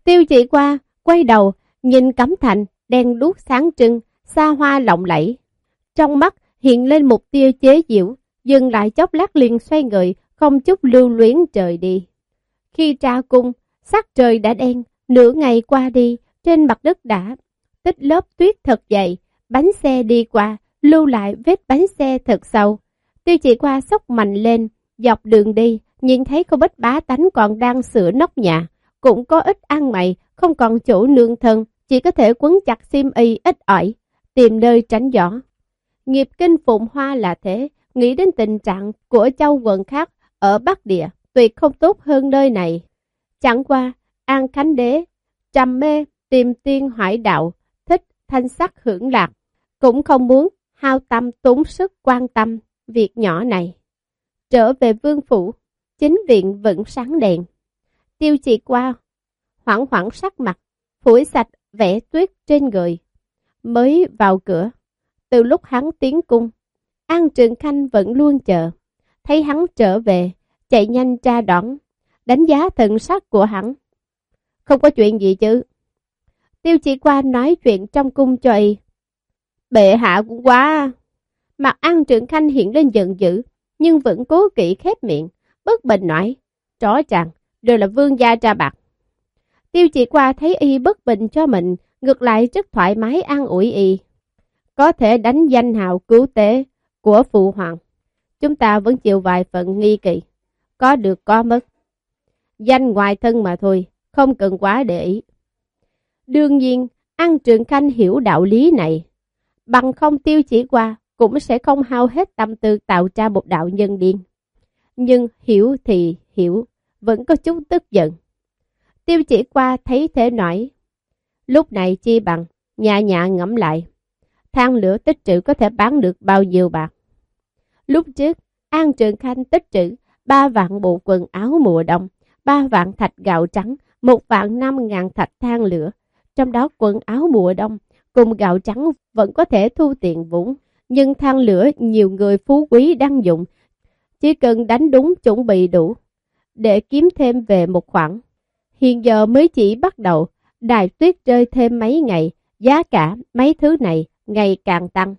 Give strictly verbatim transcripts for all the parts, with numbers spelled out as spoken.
Tiêu Chỉ Qua quay đầu, nhìn cẩm thành, đèn đuốc sáng trưng, xa hoa lộng lẫy. Trong mắt hiện lên một tia chế giễu, dừng lại chốc lát liền xoay người, không chút lưu luyến trời đi. Khi ra cung, sắc trời đã đen, nửa ngày qua đi, trên mặt đất đã tích lớp tuyết thật dày, bánh xe đi qua, lưu lại vết bánh xe thật sâu. Tiêu Chỉ Qua xốc mạnh lên, dọc đường đi, nhìn thấy không ít bá tánh còn đang sửa nóc nhà, cũng có ít ăn mày, không còn chỗ nương thân, chỉ có thể quấn chặt xiêm y ít ỏi, tìm nơi tránh gió. Nghiệp kinh Phụng Hoa là thế, nghĩ đến tình trạng của châu quận khác ở Bắc Địa, tuyệt không tốt hơn nơi này. Chẳng qua, An Khánh Đế, trầm mê, tìm tiên hoại đạo, thích thanh sắc hưởng lạc, cũng không muốn hao tâm tốn sức quan tâm việc nhỏ này. Trở về vương phủ, chính viện vẫn sáng đèn. Tiêu Chỉ Qua hoảng hoảng sắc mặt, phủi sạch vẽ tuyết trên người, mới vào cửa. Từ lúc hắn tiến cung, An Trường Khanh vẫn luôn chờ, thấy hắn trở về, chạy nhanh ra đón, đánh giá thần sắc của hắn. Không có chuyện gì chứ? Tiêu Chỉ Qua nói chuyện trong cung cho y. Bệ hạ cũng quá. Mặt An Trường Khanh hiện lên giận dữ, nhưng vẫn cố kỵ khép miệng, bất bình nói, rõ ràng đều là vương gia tra bạc. Tiêu Chỉ Qua thấy y bất bình cho mình, ngược lại rất thoải mái an ủi y. Có thể đánh danh hào cứu tế của phụ hoàng, chúng ta vẫn chịu vài phần nghi kỵ, có được có mất. Danh ngoài thân mà thôi, không cần quá để ý. Đương nhiên, An Trường Khanh hiểu đạo lý này, bằng không Tiêu Chỉ Qua cũng sẽ không hao hết tâm tư tạo ra một đạo nhân điên. Nhưng hiểu thì hiểu, vẫn có chút tức giận. Tiêu Chỉ Qua thấy thế nói, lúc này chi bằng, nhà nhà ngẫm lại, than lửa tích trữ có thể bán được bao nhiêu bạc. Lúc trước, An Trường Khanh tích trữ ba vạn bộ quần áo mùa đông, ba vạn thạch gạo trắng, một vạn năm ngàn thạch than lửa. Trong đó quần áo mùa đông cùng gạo trắng vẫn có thể thu tiền vốn, nhưng than lửa nhiều người phú quý đang dùng, chỉ cần đánh đúng chuẩn bị đủ để kiếm thêm về một khoản. Hiện giờ mới chỉ bắt đầu, đài tuyết rơi thêm mấy ngày, giá cả mấy thứ này ngày càng tăng.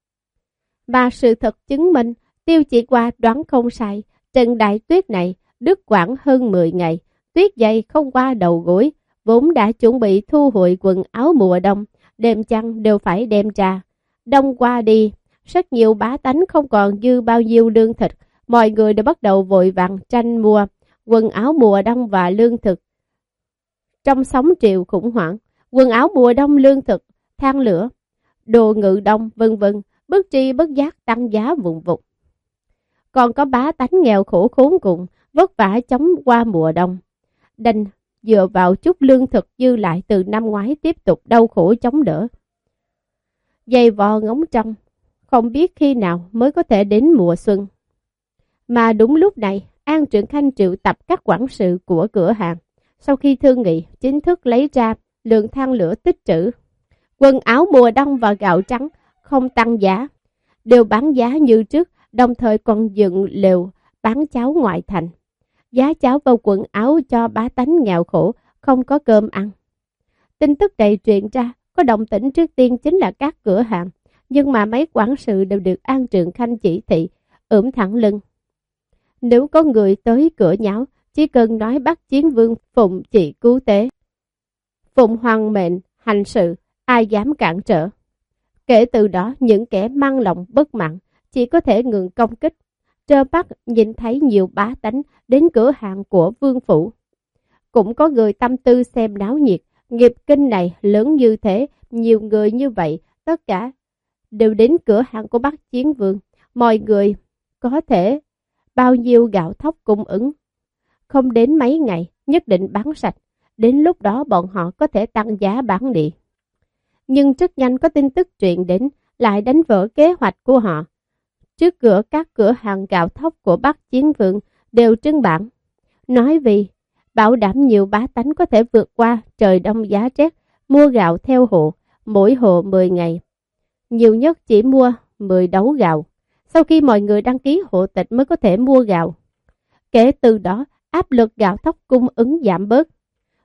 Mà sự thật chứng minh, Tiêu Chỉ Qua đoán không sai, trận đại tuyết này đứt quãng hơn mười ngày, tuyết dày không qua đầu gối, vốn đã chuẩn bị thu hồi quần áo mùa đông, đêm chăng đều phải đem ra. Đông qua đi, rất nhiều bá tánh không còn dư bao nhiêu lương thực, mọi người đã bắt đầu vội vàng tranh mua quần áo mùa đông và lương thực. Trong sóng triều khủng hoảng, quần áo mùa đông, lương thực, than lửa, đồ ngự đông, vân vân, bất tri bất giác tăng giá vụn vụt. Còn có bá tánh nghèo khổ khốn cùng, vất vả chống qua mùa đông, đành dựa vào chút lương thực dư lại từ năm ngoái tiếp tục đau khổ chống đỡ. Dày vò ngóng trông, không biết khi nào mới có thể đến mùa xuân. Mà đúng lúc này, An Trường Khanh triệu tập các quản sự của cửa hàng, sau khi thương nghị chính thức lấy ra lượng than lửa tích trữ. Quần áo mùa đông và gạo trắng không tăng giá, đều bán giá như trước, đồng thời còn dựng lều bán cháo ngoại thành. Giá cháo và quần áo cho bá tánh nghèo khổ, không có cơm ăn. Tin tức này truyền ra, có động tĩnh trước tiên chính là các cửa hàng, nhưng mà mấy quản sự đều được An Trường Khanh chỉ thị, ưỡn thẳng lưng. Nếu có người tới cửa nháo, chỉ cần nói bắt chiến vương phụng chỉ cứu tế. Phụng hoàng mệnh, hành sự, ai dám cản trở. Kể từ đó, những kẻ mang lòng bất mãn chỉ có thể ngừng công kích. Trơ mắt nhìn thấy nhiều bá tánh đến cửa hàng của vương phủ. Cũng có người tâm tư xem náo nhiệt, nghiệp kinh này lớn như thế, nhiều người như vậy, tất cả đều đến cửa hàng của Bắc Chiến Vương. Mọi người có thể bao nhiêu gạo thóc cung ứng. Không đến mấy ngày, nhất định bán sạch. Đến lúc đó bọn họ có thể tăng giá bán đi. Nhưng rất nhanh có tin tức truyền đến, lại đánh vỡ kế hoạch của họ. Trước cửa các cửa hàng gạo thóc của Bắc Chiến Vương đều trưng bảng. Nói vì bảo đảm nhiều bá tánh có thể vượt qua trời đông giá rét, mua gạo theo hộ, mỗi hộ mười ngày. Nhiều nhất chỉ mua mười đấu gạo. Sau khi mọi người đăng ký hộ tịch mới có thể mua gạo. Kể từ đó, áp lực gạo thóc cung ứng giảm bớt.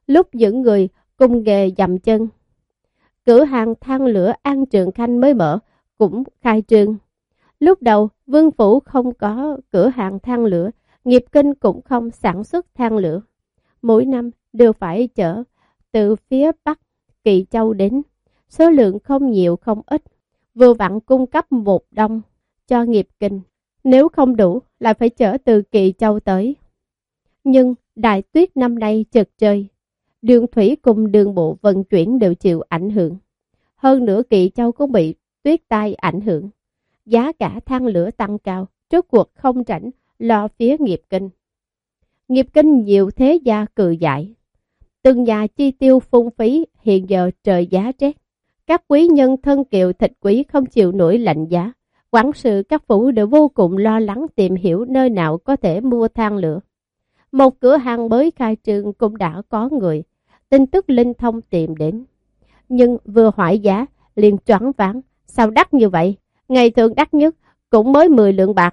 lúc những người cùng nghề dậm chân. Cửa hàng than lửa An Trường Khanh mới mở, cũng khai trương. Lúc đầu, Vương Phủ không có cửa hàng than lửa, Nghiệp Kinh cũng không sản xuất than lửa. Mỗi năm đều phải chở từ phía Bắc Kỳ Châu đến, số lượng không nhiều không ít, vừa vặn cung cấp một đông cho Nghiệp Kinh. Nếu không đủ, lại phải chở từ Kỳ Châu tới. Nhưng đại tuyết năm nay chật trời, đường thủy cùng đường bộ vận chuyển đều chịu ảnh hưởng. Hơn nữa Kỳ Châu cũng bị tuyết tai ảnh hưởng. Giá cả than lửa tăng cao, rốt cuộc không rảnh lo phía Nghiệp Kinh. Nghiệp Kinh nhiều thế gia cự giải. Từng nhà chi tiêu phung phí, hiện giờ trời giá rét. Các quý nhân thân kiều thịt quý không chịu nổi lạnh giá. Quản sự các phủ đều vô cùng lo lắng tìm hiểu nơi nào có thể mua than lửa. Một cửa hàng mới khai trương cũng đã có người, tin tức linh thông tìm đến. Nhưng vừa hỏi giá, liền choáng váng, sao đắt như vậy? Ngày thường đắt nhất cũng mới mười lượng bạc.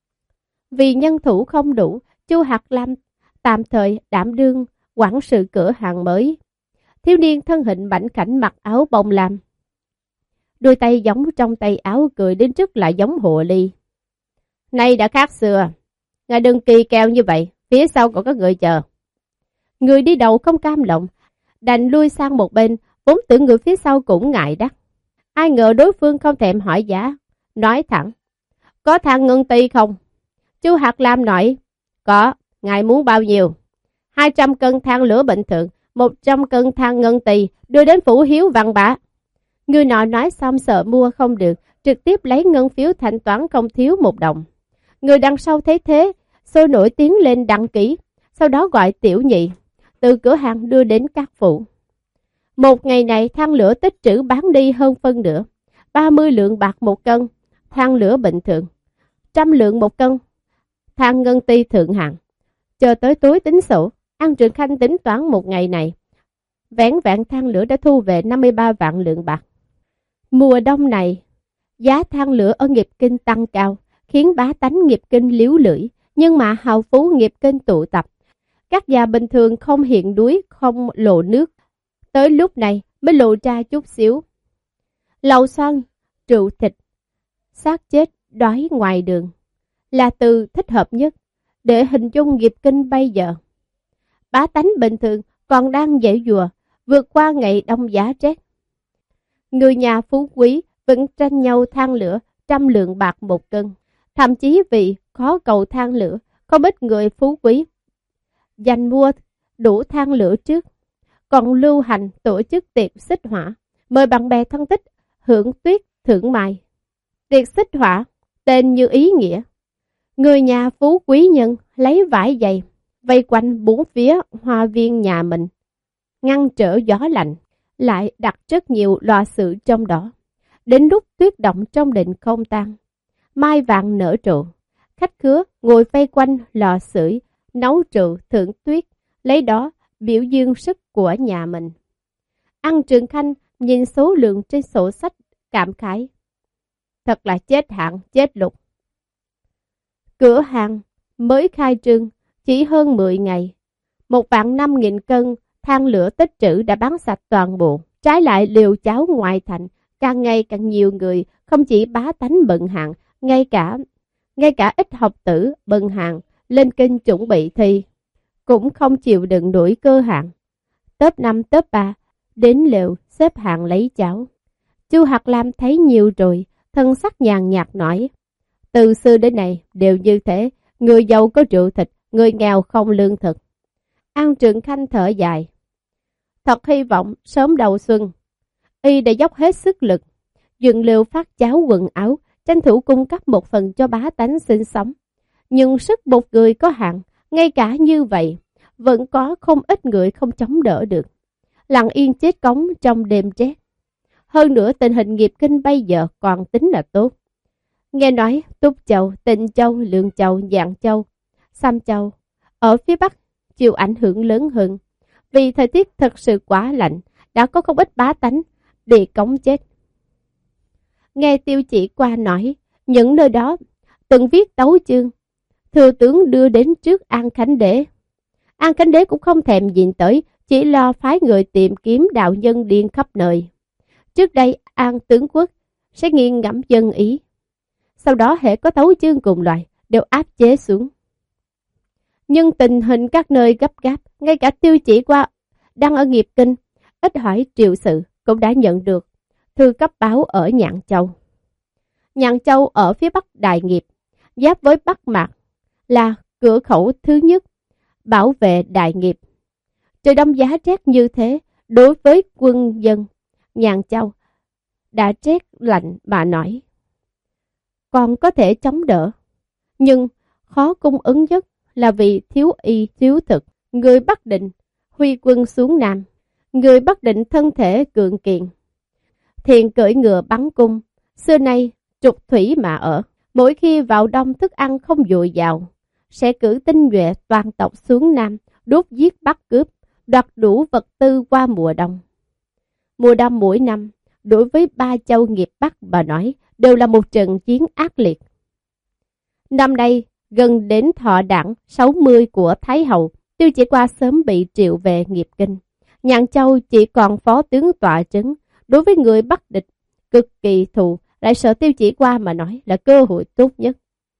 Vì nhân thủ không đủ, Chu Hạc Lam tạm thời đảm đương quản sự cửa hàng mới. Thiếu niên thân hình mảnh khảnh mặc áo bông lam, đôi tay giống trong tay áo cười đến rất là giống hồ ly. Nay đã khác xưa, ngài đừng kỳ kèo như vậy, phía sau còn có người chờ. Người đi đầu không cam lòng, đành lui sang một bên, vốn tưởng người phía sau cũng ngại đắt. Ai ngờ đối phương không thèm hỏi giá, nói thẳng, có than ngân ti không? Chu Hạc Lam nói, có, ngài muốn bao nhiêu? hai trăm cân than lửa bình thường, một trăm cân than ngân ti, đưa đến phủ Hiếu Văn Bá. Người nọ nói xong sợ mua không được, trực tiếp lấy ngân phiếu thanh toán không thiếu một đồng. Người đằng sau thấy thế, sôi nổi tiến lên đăng ký, sau đó gọi tiểu nhị, từ cửa hàng đưa đến các phủ. Một ngày này than lửa tích trữ bán đi hơn phân nửa, ba mươi lượng bạc một cân, than lửa bình thường, trăm lượng một cân, than ngân ti thượng hạng. Chờ tới tối tính sổ, An Trường Khanh tính toán một ngày này, vẻn vẹn than lửa đã thu về năm mươi ba vạn lượng bạc. Mùa đông này, giá than lửa ở Nghiệp Kinh tăng cao, khiến bá tánh Nghiệp Kinh líu lưỡi, nhưng mà hào phú Nghiệp Kinh tụ tập. Các nhà bình thường không hiện đuối, không lộ nước, tới lúc này mới lộ ra chút xíu. Lầu xoan, rượu thịt, xác chết, đói ngoài đường, là từ thích hợp nhất để hình dung Nghiệp Kinh bây giờ. Bá tánh bình thường còn đang dãy dùa, vượt qua ngày đông giá rét. Người nhà phú quý vẫn tranh nhau than lửa trăm lượng bạc một cân. Thậm chí vì khó cầu than lửa, không ít người phú quý dành mua đủ than lửa trước, còn lưu hành tổ chức tiệc xích hỏa, mời bạn bè thân tích hưởng tuyết thưởng mai. Tiệc xích hỏa, tên như ý nghĩa. Người nhà phú quý nhân lấy vải dày, vây quanh bốn phía hoa viên nhà mình, ngăn trở gió lạnh, lại đặt rất nhiều lò sưởi trong đó. Đến lúc tuyết động trong đình không tan, mai vàng nở rộ, khách khứa ngồi vây quanh lò sưởi, nấu rượu thưởng tuyết, lấy đó biểu dương sức của nhà mình. An Trường Khanh nhìn số lượng trên sổ sách cảm khái, thật là chết hạng chết lục. Cửa hàng mới khai trương chỉ hơn mười ngày, một vạn năm nghìn cân than lửa tích trữ đã bán sạch toàn bộ. Trái lại liều cháo ngoài thành, càng ngày càng nhiều người, không chỉ bá tánh bận hàng, ngay cả ngay cả ít học tử bận hàng lên kinh chuẩn bị thi, cũng không chịu đựng nổi cơ hạn. Top năm top ba đến lều xếp hàng lấy cháo. Chu Hạc Lam thấy nhiều rồi, thân sắc nhàn nhạt nói, từ xưa đến nay đều như thế, người giàu có rượu thịt, người nghèo không lương thực. An Trường Khanh thở dài, thật hy vọng sớm đầu xuân, y đã dốc hết sức lực, dựng lều phát cháo quần áo, tranh thủ cung cấp một phần cho bá tánh sinh sống. Nhưng sức một người có hạn, ngay cả như vậy, vẫn có không ít người không chống đỡ được, lặng yên chết cống trong đêm rét. Hơn nữa tình hình Nghiệp Kinh bây giờ còn tính là tốt. Nghe nói Túc Châu, Tịnh Châu, Lương Châu, Dạng Châu, Sam Châu ở phía Bắc chịu ảnh hưởng lớn hơn. Vì thời tiết thật sự quá lạnh, đã có không ít bá tánh bị cống chết. Nghe Tiêu Chỉ qua nói, những nơi đó từng viết tấu chương, thừa tướng đưa đến trước An Khánh Đế. An Khánh Đế cũng không thèm nhìn tới, chỉ lo phái người tìm kiếm đạo nhân điên khắp nơi. Trước đây An tướng quốc sẽ nghiêng ngẫm dân ý, sau đó hễ có tấu chương cùng loại đều áp chế xuống. Nhưng tình hình các nơi gấp gáp, ngay cả Tiêu Chỉ Qua đang ở Nghiệp Kinh, ít hỏi triệu sự cũng đã nhận được thư cấp báo ở Nhạn Châu. Nhạn Châu ở phía bắc Đại Nghiệp, giáp với Bắc Mạc, là cửa khẩu thứ nhất bảo vệ Đại Nghiệp. Trời đông giá rét như thế, đối với quân dân Nhạn Châu đã rét lạnh mà nói, còn có thể chống đỡ, nhưng khó cung ứng nhất là vì thiếu y thiếu thực. Người Bắc định huy quân xuống Nam, người Bắc định thân thể cường kiện, thiện cưỡi ngựa bắn cung, xưa nay trục thủy mà ở. Mỗi khi vào đông thức ăn không dồi dào, sẽ cử tinh nhuệ toàn tộc xuống Nam, đốt giết bắt cướp, đoạt đủ vật tư qua mùa đông. Mùa đông mỗi năm, đối với ba châu Nghiệp Bắc mà nói, đều là một trận chiến ác liệt. Năm nay, gần đến thọ đản sáu mươi của Thái Hậu, Tiêu Chỉ Qua sớm bị triệu về Nghiệp Kinh. Nhạn Châu chỉ còn phó tướng tọa trấn, đối với người Bắc địch cực kỳ thù, lại sợ Tiêu Chỉ Qua mà nói là cơ hội tốt nhất.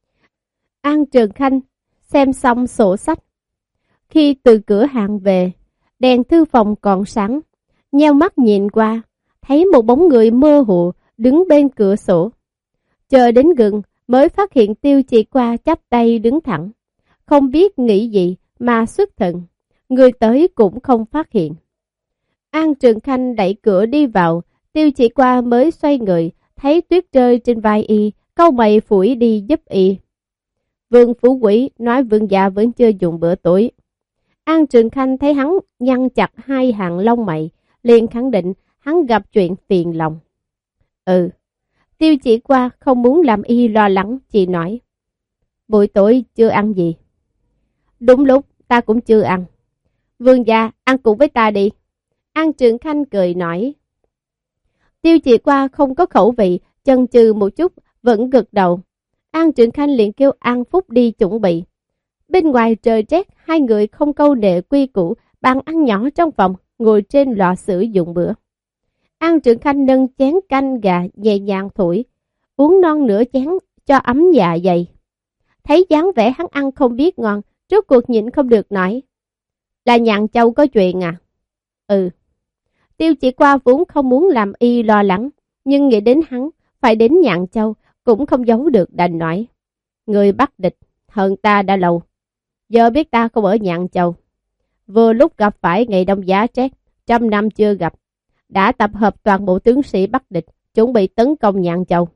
An Trường Khanh xem xong sổ sách, khi từ cửa hàng về, đèn thư phòng còn sáng, nheo mắt nhìn qua, thấy một bóng người mơ hồ đứng bên cửa sổ. Chờ đến gần mới phát hiện Tiêu Chỉ Qua chắp tay đứng thẳng, không biết nghĩ gì mà xuất thần, người tới cũng không phát hiện. An Trường Khanh đẩy cửa đi vào, Tiêu Chỉ Qua mới xoay người, thấy tuyết rơi trên vai y, cau mày phủi đi giúp y. Vương Phú Quý nói vương gia vẫn chưa dùng bữa tối. An Trường Khanh thấy hắn nhăn chặt hai hàng lông mày, liền khẳng định hắn gặp chuyện phiền lòng. Ừ, Tiêu Chỉ Qua không muốn làm y lo lắng, chỉ nói. Buổi tối chưa ăn gì? Đúng lúc, ta cũng chưa ăn. Vương gia, ăn cùng với ta đi. An Trường Khanh cười nói. Tiêu Chỉ Qua không có khẩu vị, chần chừ một chút, vẫn gật đầu. An Trường Khanh liền kêu An Phúc đi chuẩn bị. Bên ngoài trời rét, hai người không câu nệ quy củ, bàn ăn nhỏ trong phòng, ngồi trên lò sưởi dùng bữa. An Trường Khanh nâng chén canh gà nhẹ nhàng thổi, uống non nửa chén cho ấm dạ dày. Thấy dáng vẻ hắn ăn không biết ngon, rốt cuộc nhịn không được nói. Là Nhạn Châu có chuyện à? Ừ. Tiêu Chỉ Qua vốn không muốn làm y lo lắng, nhưng nghĩ đến hắn phải đến Nhạn Châu cũng không giấu được đành nói. Người Bắc địch hơn ta đã lâu, giờ biết ta không ở Nhạn Châu. Vừa lúc gặp phải ngày đông giá rét, trăm năm chưa gặp, đã tập hợp toàn bộ tướng sĩ Bắc địch, chuẩn bị tấn công Nhạn Châu.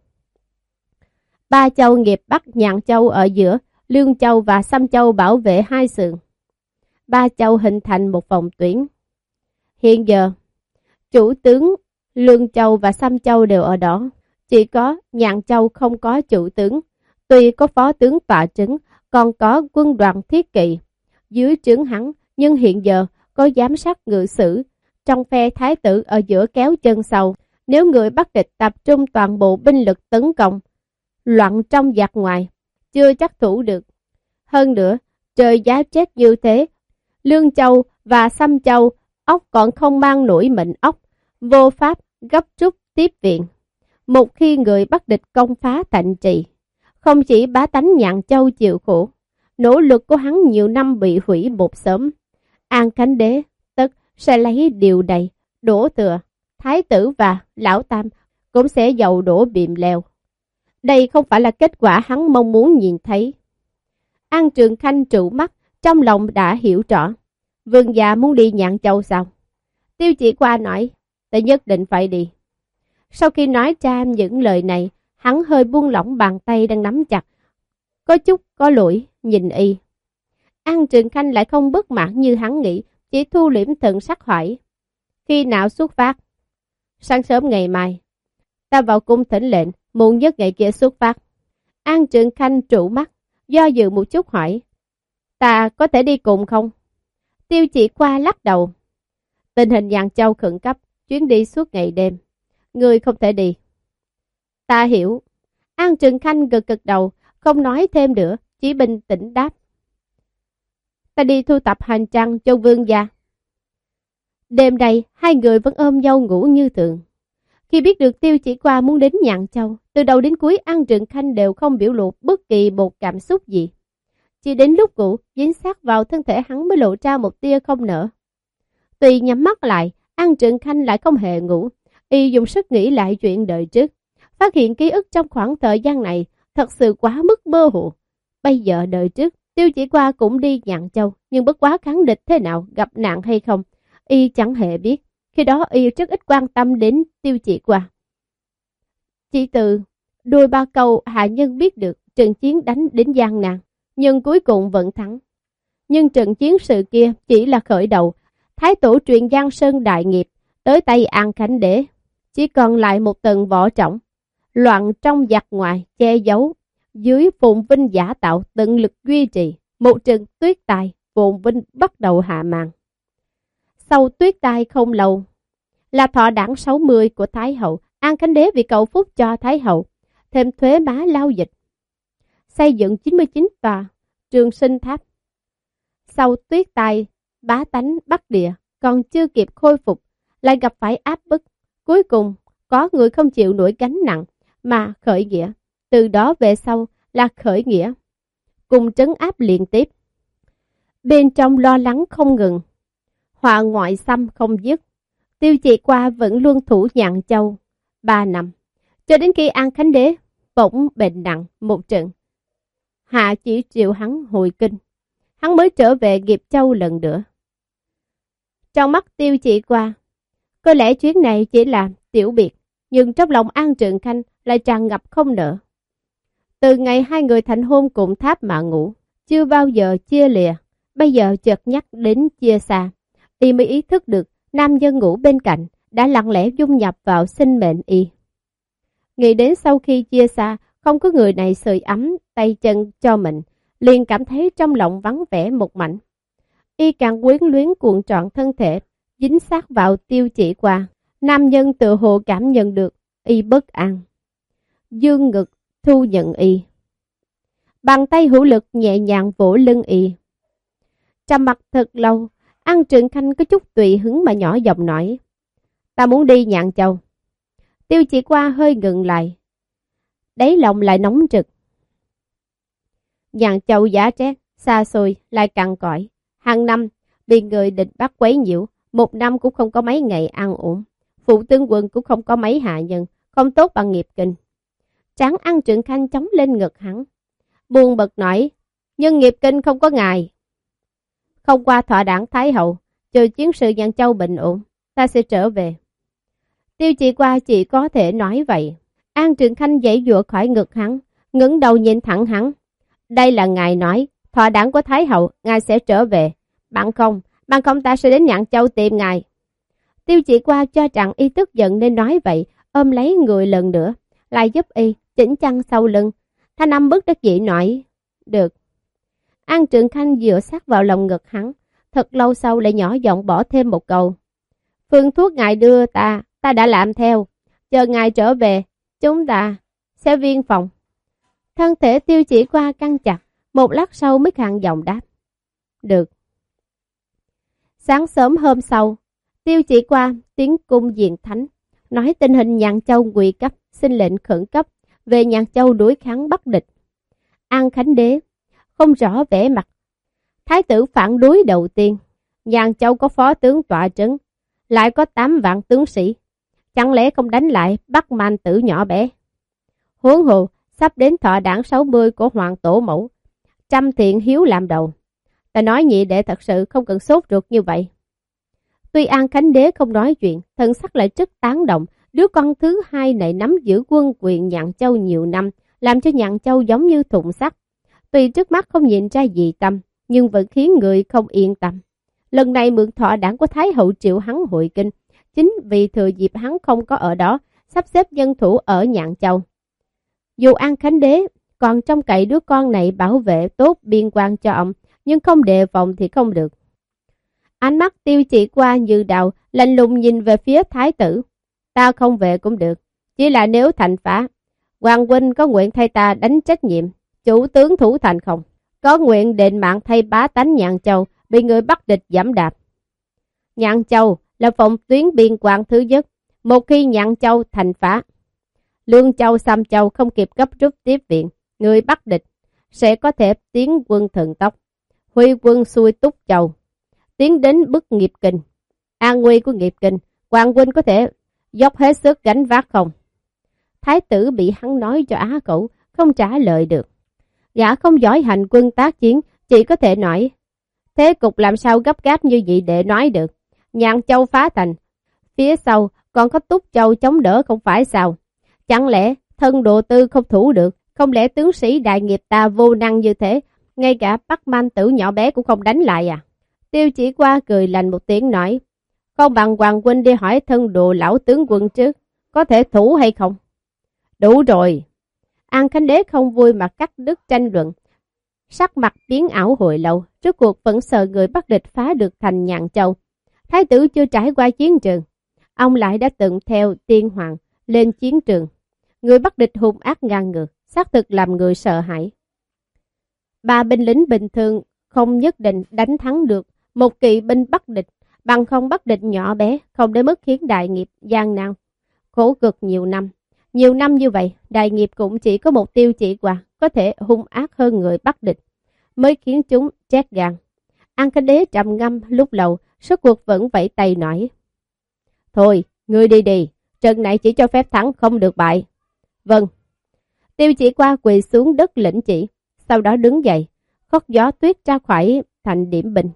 Ba châu Nghiệp Bắc, Nhạn Châu ở giữa, Lương Châu và Sâm Châu bảo vệ hai sườn. Ba châu hình thành một phòng tuyến. Hiện giờ, chủ tướng Lương Châu và Sâm Châu đều ở đó. Chỉ có Nhạn Châu không có chủ tướng. Tuy có phó tướng tọa trấn, còn có quân đoàn thiết kỵ dưới trướng hắn, nhưng hiện giờ có giám sát ngự sử trong phe thái tử ở giữa kéo chân sau. Nếu người Bắc địch tập trung toàn bộ binh lực tấn công, loạn trong giặc ngoài, chưa chắc thủ được. Hơn nữa, trời giá rét như thế, Lương Châu và Sâm Châu ốc còn không mang nổi mệnh ốc, vô pháp gấp rút tiếp viện. Một khi người Bắc địch công phá thành trì, không chỉ bá tánh Nhạn Châu chịu khổ, nỗ lực của hắn nhiều năm bị hủy một sớm. An Khánh Đế tất sẽ lấy điều này đổ thừa, thái tử và lão tam cũng sẽ dầu đổ bìm leo. Đây không phải là kết quả hắn mong muốn nhìn thấy. An Trường Khanh trụ mắt, trong lòng đã hiểu rõ. Vương gia muốn đi Nhạn Châu sao? Tiêu Chỉ Qua nói, ta nhất định phải đi. Sau khi nói ra những lời này, hắn hơi buông lỏng bàn tay đang nắm chặt, có chút có lỗi nhìn y. An Trường Khanh lại không bất mãn như hắn nghĩ, chỉ thu liễm thần sắc hỏi. Khi nào xuất phát? Sáng sớm ngày mai. Ta vào cung thỉnh lệnh, muộn nhất ngày kia xuất phát. An Trường Khanh trụ mắt, do dự một chút hỏi. Ta có thể đi cùng không? Tiêu Chỉ Qua lắc đầu. Tình hình Nhạn Châu khẩn cấp, chuyến đi suốt ngày đêm. Người không thể đi. Ta hiểu. An Trường Khanh gật gật đầu, không nói thêm nữa, chỉ bình tĩnh đáp. Ta đi thu tập hành trang cho vương gia. Đêm nay, hai người vẫn ôm nhau ngủ như thường. Khi biết được Tiêu Chỉ Qua muốn đến Nhạn Châu, từ đầu đến cuối An Trừng Khanh đều không biểu lộ bất kỳ một cảm xúc gì. Chỉ đến lúc ngủ, dính sát vào thân thể hắn mới lộ ra một tia không nở. Tuy nhắm mắt lại, An Trừng Khanh lại không hề ngủ. Y dùng sức nghĩ lại chuyện đời trước. Phát hiện ký ức trong khoảng thời gian này thật sự quá mức mơ hồ. Bây giờ đời trước, Tiêu Chỉ Qua cũng đi Nhạn Châu, nhưng bất quá kháng địch thế nào, gặp nạn hay không, Y chẳng hề biết. Khi đó Y rất ít quan tâm đến Tiêu Chỉ Qua. Chỉ từ đôi ba câu hạ nhân biết được trận chiến đánh đến gian nan, nhưng cuối cùng vẫn thắng. Nhưng trận chiến sự kia chỉ là khởi đầu. Thái tổ truyền Giang Sơn đại nghiệp tới tay An Khánh Đế, chỉ còn lại một tầng vỏ trỏng, loạn trong giặc ngoài che giấu, dưới phồn vinh giả tạo tận lực duy trì. Một trận tuyết tài phồn vinh bắt đầu hạ màn. Sau tuyết tai không lâu là thọ đản sáu mươi của Thái hậu. An Khánh Đế vì cầu phúc cho Thái hậu thêm thuế má lao dịch, xây dựng chín mươi chín tòa Trường Sinh Tháp. Sau tuyết tai, bá tánh Bắc Địa còn chưa kịp khôi phục, lại gặp phải áp bức. Cuối cùng có người không chịu nổi gánh nặng mà khởi nghĩa. Từ đó về sau là khởi nghĩa cùng trấn áp liên tiếp. Bên trong lo lắng không ngừng, họa ngoại xâm không dứt. Tiêu Chỉ Qua vẫn luôn thủ Nhạn Châu ba năm, cho đến khi An Khánh Đế bỗng bệnh nặng một trận, hạ chỉ triệu hắn hồi kinh, hắn mới trở về Nghiệp Châu lần nữa. Trong mắt Tiêu Chỉ Qua, có lẽ chuyến này chỉ là tiểu biệt, nhưng trong lòng An Trừng Khanh lại tràn ngập không nỡ. Từ ngày hai người thành hôn cùng tháp mà ngủ, chưa bao giờ chia lìa, bây giờ chợt nhắc đến chia xa, y mới ý thức được nam nhân ngủ bên cạnh đã lặng lẽ dung nhập vào sinh mệnh y. Nghĩ đến sau khi chia xa, không có người này sưởi ấm tay chân cho mình, liền cảm thấy trong lòng vắng vẻ một mảnh. Y càng quyến luyến cuộn trọn thân thể, dính sát vào Tiêu Chỉ Qua. Nam nhân tự hồ cảm nhận được y bất an, dương ngực thu nhận y, bàn tay hữu lực nhẹ nhàng vỗ lưng y. Trầm mặt thật lâu, An Trừng Khanh có chút tùy hứng mà nhỏ giọng nói: "Ta muốn đi Nhạn Châu." Tiêu Chỉ Qua hơi ngừng lại, đáy lòng lại nóng rực. Nhạn Châu giá rét, xa xôi lại cằn cõi, hàng năm bị người địch bắt quấy nhiễu, một năm cũng không có mấy ngày an ổn. Phụ tướng quân cũng không có mấy hạ nhân, không tốt bằng Nghiệp Kinh. Trán An Trừng Khanh chống lên ngực hắn, buồn bực nói: "Nhưng Nghiệp Kinh không có ngài. Không qua thọ đản Thái hậu, trừ chiến sự Nhạn Châu bình ổn, ta sẽ trở về." Tiêu Chỉ Qua chỉ có thể nói vậy. An Trừng Khanh giãy giụa khỏi ngực hắn, ngẩng đầu nhìn thẳng hắn: "Đây là ngài nói, thọ đản của Thái hậu, ngài sẽ trở về. Bằng không, bằng không ta sẽ đến Nhạn Châu tìm ngài." Tiêu Chỉ Qua cho rằng y tức giận nên nói vậy, ôm lấy người lần nữa, lại giúp y chỉnh chăn sau lưng. Thanh âm bất đắc dĩ nói: "Được." An Trừng Khanh dựa sát vào lòng ngực hắn, thật lâu sau lại nhỏ giọng bỏ thêm một câu: "Phương thuốc ngài đưa ta, ta đã làm theo. Chờ ngài trở về, chúng ta sẽ viên phòng." Thân thể Tiêu Chỉ Qua căng chặt, một lát sau mới khàn giọng đáp: "Được." Sáng sớm hôm sau, Tiêu Chỉ Qua tiến cung diện thánh, nói tình hình Nhạn Châu nguy cấp, xin lệnh khẩn cấp về Nhạn Châu đối kháng Bắc địch. An Khánh Đế không rõ vẻ mặt. Thái tử phản đối đầu tiên, Nhạn Châu có phó tướng tọa trấn, lại có tám vạn tướng sĩ, chẳng lẽ không đánh lại Bắc Man tử nhỏ bé? Huống hồ sắp đến thọ đản sáu mươi của Hoàng Tổ Mẫu, trăm thiện hiếu làm đầu. Ta nói nhị đệ thật sự không cần sốt ruột như vậy. Tuy An Khánh Đế không nói chuyện, thần sắc lại rất tán động. Đứa con thứ hai này nắm giữ quân quyền Nhạn Châu nhiều năm, làm cho Nhạn Châu giống như thùng sắt. Tuy trước mắt không nhìn ra gì tâm, nhưng vẫn khiến người không yên tâm. Lần này mượn thọ đản của Thái hậu triệu hắn hội kinh, chính vì thừa dịp hắn không có ở đó, sắp xếp nhân thủ ở Nhạn Châu. Dù An Khánh Đế còn trông cậy đứa con này bảo vệ tốt biên quan cho ông, nhưng không đề phòng thì không được. Ánh mắt Tiêu Chỉ Qua như đào, lạnh lùng nhìn về phía Thái tử. Ta không về cũng được, chỉ là nếu thành phá, Hoàng huynh có nguyện thay ta đánh trách nhiệm chủ tướng thủ thành không? Có nguyện đền mạng thay bá tánh Nhạn Châu bị người Bắc địch giẫm đạp? Nhạn Châu là phòng tuyến biên quan thứ nhất. Một khi Nhạn Châu thành phá, Lương Châu, Sam Châu không kịp gấp rút tiếp viện, người Bắc địch sẽ có thể tiến quân thần tốc, huy quân xuôi Túc Châu, tiến đến bức Nghiệp Kinh. An nguy của Nghiệp Kinh, Hoàng huynh có thể dốc hết sức gánh vác không? Thái tử bị hắn nói cho á khẩu, không trả lời được. Gã không giỏi hành quân tác chiến, chỉ có thể nói, thế cục làm sao gấp gáp như vậy để nói được. Nhạn Châu phá thành, phía sau còn có Túc Châu chống đỡ không phải sao? Chẳng lẽ thân Đồ Tư không thủ được? Không lẽ tướng sĩ đại nghiệp ta vô năng như thế, ngay cả Bắc Man Tử nhỏ bé cũng không đánh lại à? Tiêu Chỉ Qua cười lạnh một tiếng nói, không bằng Hoàng huynh đi hỏi thân Đồ lão tướng quân trước, có thể thủ hay không? Đủ rồi. An Khánh Đế không vui mà cắt đứt tranh luận. Sắc mặt biến ảo hồi lâu, rốt cuộc vẫn sợ người Bắc địch phá được thành Nhạn Châu. Thái tử chưa trải qua chiến trường, ông lại đã từng theo tiên hoàng lên chiến trường. Người Bắc địch hung ác ngang ngược, xác thực làm người sợ hãi. Ba binh lính bình thường không nhất định đánh thắng được một kỵ binh Bắc địch, bằng không Bắc địch nhỏ bé, không đến mức khiến đại nghiệp gian nan, khổ cực nhiều năm. Nhiều năm như vậy, đại nghiệp cũng chỉ có một Tiêu Chỉ Qua có thể hung ác hơn người Bắc địch, mới khiến chúng chết gan. An Khánh Đế trầm ngâm lúc lâu, suốt cuộc vẫn vẫy tay nói, thôi, ngươi đi đi, trận này chỉ cho phép thắng không được bại. Vâng. Tiêu Chỉ Qua quỳ xuống đất lĩnh chỉ, sau đó đứng dậy, khót gió tuyết ra khỏi thành điểm binh.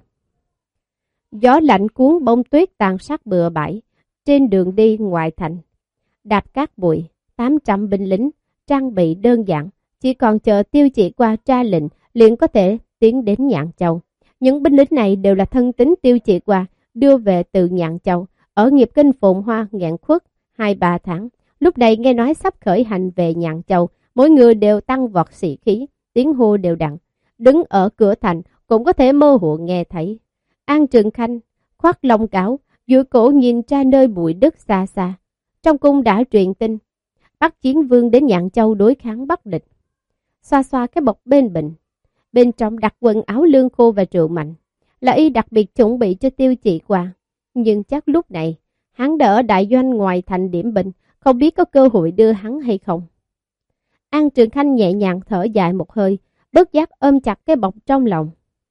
Gió lạnh cuốn bông tuyết tàn sát bừa bãi trên đường đi ngoài thành. Đạp cát bụi, tám trăm binh lính, trang bị đơn giản, chỉ còn chờ Tiêu Chỉ Qua ra lệnh, liền có thể tiến đến Nhạn Châu. Những binh lính này đều là thân tín Tiêu Chỉ Qua đưa về từ Nhạn Châu, ở Nghiệp Kinh phồn hoa nghẹn khuất hai ba tháng. Lúc này nghe nói sắp khởi hành về Nhạn Châu, mỗi người đều tăng vọt sĩ khí, tiếng hô đều đặn. Đứng ở cửa thành cũng có thể mơ hồ nghe thấy. An Trường Khanh khoác lông cáo, duỗi cổ nhìn ra nơi bụi đất xa xa. Trong cung đã truyền tin, Bắc Chiến Vương đến Nhạn Châu đối kháng Bắc địch. Xoa xoa cái bọc bên bình, bên trong đặt quần áo lương khô và rượu mạnh, là y đặc biệt chuẩn bị cho Tiêu Chỉ Qua. Nhưng chắc lúc này, hắn đã ở đại doanh ngoài thành điểm binh, không biết có cơ hội đưa hắn hay không. An Trường Khanh nhẹ nhàng thở dài một hơi, bất giác ôm chặt cái bọc trong lòng.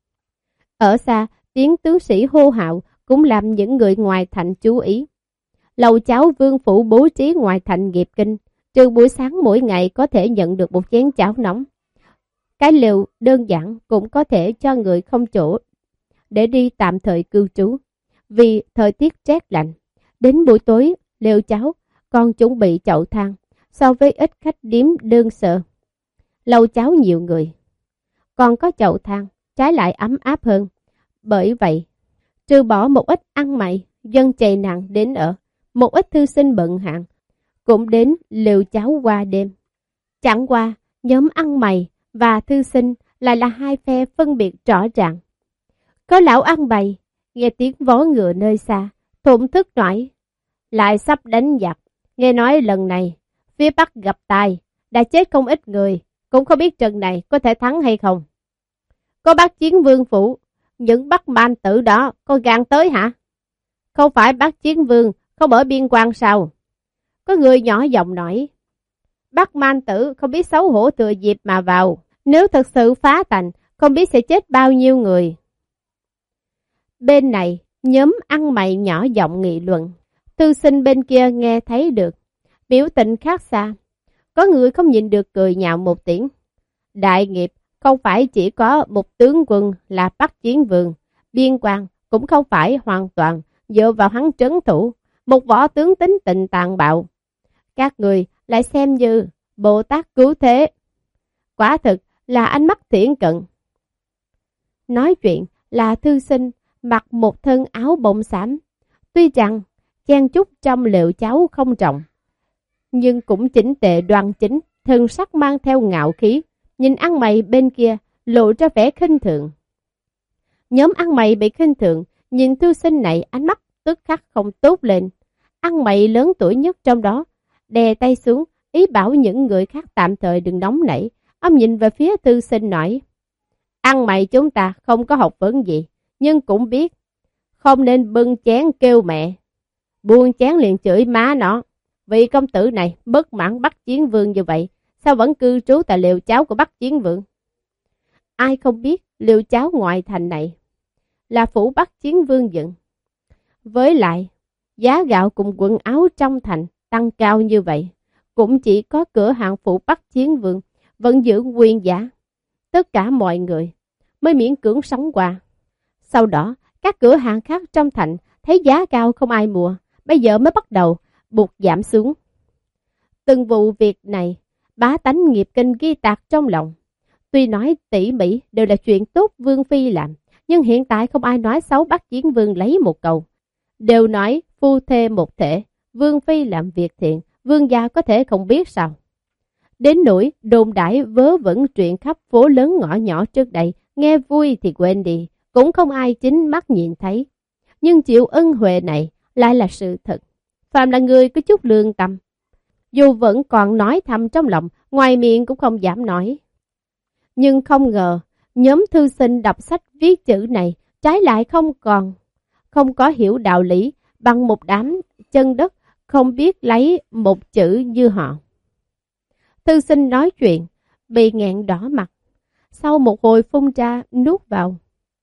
Ở xa, tiếng tướng sĩ hô hào cũng làm những người ngoài thành chú ý. Lầu cháo vương phủ bố trí ngoài thành Nghiệp Kinh, trừ buổi sáng mỗi ngày có thể nhận được một chén cháo nóng. Cái lều đơn giản cũng có thể cho người không chỗ để đi tạm thời cư trú, vì thời tiết rét lạnh. Đến buổi tối, lều cháo còn chuẩn bị chậu than, so với ít khách điếm đơn sơ. Lầu cháo nhiều người, còn có chậu than, trái lại ấm áp hơn. Bởi vậy, trừ bỏ một ít ăn mày, dân chày nặng đến ở, một ít thư sinh bận hạn, cũng đến lều cháo qua đêm. Chẳng qua, nhóm ăn mày và thư sinh lại là hai phe phân biệt rõ ràng. Có lão ăn mày, nghe tiếng vó ngựa nơi xa, thổn thức nói, lại sắp đánh giặc. Nghe nói lần này, phía Bắc gặp tai, đã chết không ít người, cũng không biết trận này có thể thắng hay không. Có Bắc Chiến Vương phủ, những Bắc Man Tử đó có gan tới hả? Không phải Bắc Chiến Vương không ở biên quan sao? Có người nhỏ giọng nói, Bắc Man Tử không biết xấu hổ thừa dịp mà vào, nếu thật sự phá thành, không biết sẽ chết bao nhiêu người. Bên này, nhóm ăn mày nhỏ giọng nghị luận, thư sinh bên kia nghe thấy được, biểu tình khác xa. Có người không nhìn được cười nhạo một tiếng. Đại nghiệp không phải chỉ có một tướng quân là Bắc Chiến Vương, biên quan cũng không phải hoàn toàn dựa vào hắn trấn thủ, một võ tướng tính tình tàn bạo. Các người lại xem như Bồ Tát cứu thế. Quả thực là ánh mắt thiển cận. Nói chuyện là thư sinh mặc một thân áo bông xám, tuy rằng chen chúc trong lều cháo không trọng, nhưng cũng chỉnh tề đoan chính, thân sắc mang theo ngạo khí, nhìn ăn mày bên kia lộ ra vẻ khinh thường. Nhóm ăn mày bị khinh thường, nhìn thư sinh này ánh mắt tức khắc không tốt lên. Ăn mày lớn tuổi nhất trong đó, đè tay xuống, ý bảo những người khác tạm thời đừng nóng nảy. Ông nhìn về phía thư sinh nói, ăn mày chúng ta không có học vấn gì, nhưng cũng biết không nên bưng chén kêu mẹ, buông chén liền chửi má nó. Vị công tử này bất mãn Bắc Chiến Vương như vậy, sao vẫn cư trú tại liều cháo của Bắc Chiến Vương? Ai không biết liều cháo ngoại thành này là phủ Bắc Chiến Vương dựng. Với lại, giá gạo cùng quần áo trong thành tăng cao như vậy, cũng chỉ có cửa hàng phủ Bắc Chiến Vương vẫn giữ nguyên giá. Tất cả mọi người mới miễn cưỡng sống qua. Sau đó, các cửa hàng khác trong thành thấy giá cao không ai mua, bây giờ mới bắt đầu buộc giảm xuống. Từng vụ việc này, bá tánh nghiệp kinh ghi tạc trong lòng. Tuy nói tỉ mỉ đều là chuyện tốt Vương Phi làm, nhưng hiện tại không ai nói xấu Bắc Chiến Vương lấy một câu. Đều nói phu thê một thể, Vương Phi làm việc thiện, Vương gia có thể không biết sao. Đến nỗi đồn đãi vớ vẩn chuyện khắp phố lớn ngõ nhỏ trước đây, nghe vui thì quên đi, cũng không ai chính mắt nhìn thấy. Nhưng chịu ân huệ này lại là sự thật. Phạm là người có chút lương tâm, dù vẫn còn nói thầm trong lòng, ngoài miệng cũng không dám nói. Nhưng không ngờ, nhóm thư sinh đọc sách viết chữ này trái lại không còn, không có hiểu đạo lý bằng một đám chân đất không biết lấy một chữ như họ. Thư sinh nói chuyện, bị nghẹn đỏ mặt, sau một hồi phun ra nuốt vào.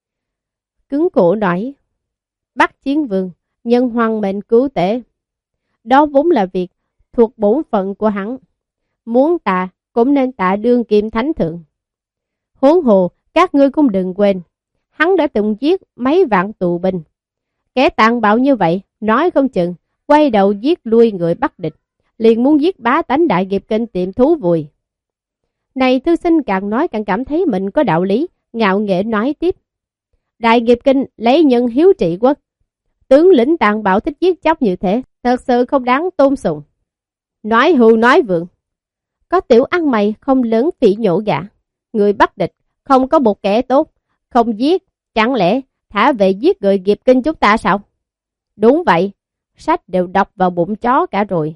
Cứng cổ nói, Bắc Chiến Vương, nhân hoàng mệnh cứu tế. Đó vốn là việc thuộc bổn phận của hắn. Muốn tạ cũng nên tạ đương kim thánh thượng. Huống hồ, các ngươi cũng đừng quên, hắn đã từng giết mấy vạn tù binh. Kẻ tàn bạo như vậy, nói không chừng, quay đầu giết lui người Bắc địch, liền muốn giết bá tánh Đại Nghiệp Kinh tiệm thú vùi. Này thư sinh càng nói càng cảm thấy mình có đạo lý, ngạo nghễ nói tiếp. Đại Nghiệp Kinh lấy nhân hiếu trị quốc. Tướng lĩnh tàn bạo thích giết chóc như thế, thật sự không đáng tôn sùng. Nói hưu nói vượng. Có tiểu ăn mày không lớn phỉ nhổ gã. Người Bắc địch không có một kẻ tốt, không giết, chẳng lẽ thả về giết người Nghiệp Kinh chúng ta sao? Đúng vậy, sách đều đọc vào bụng chó cả rồi.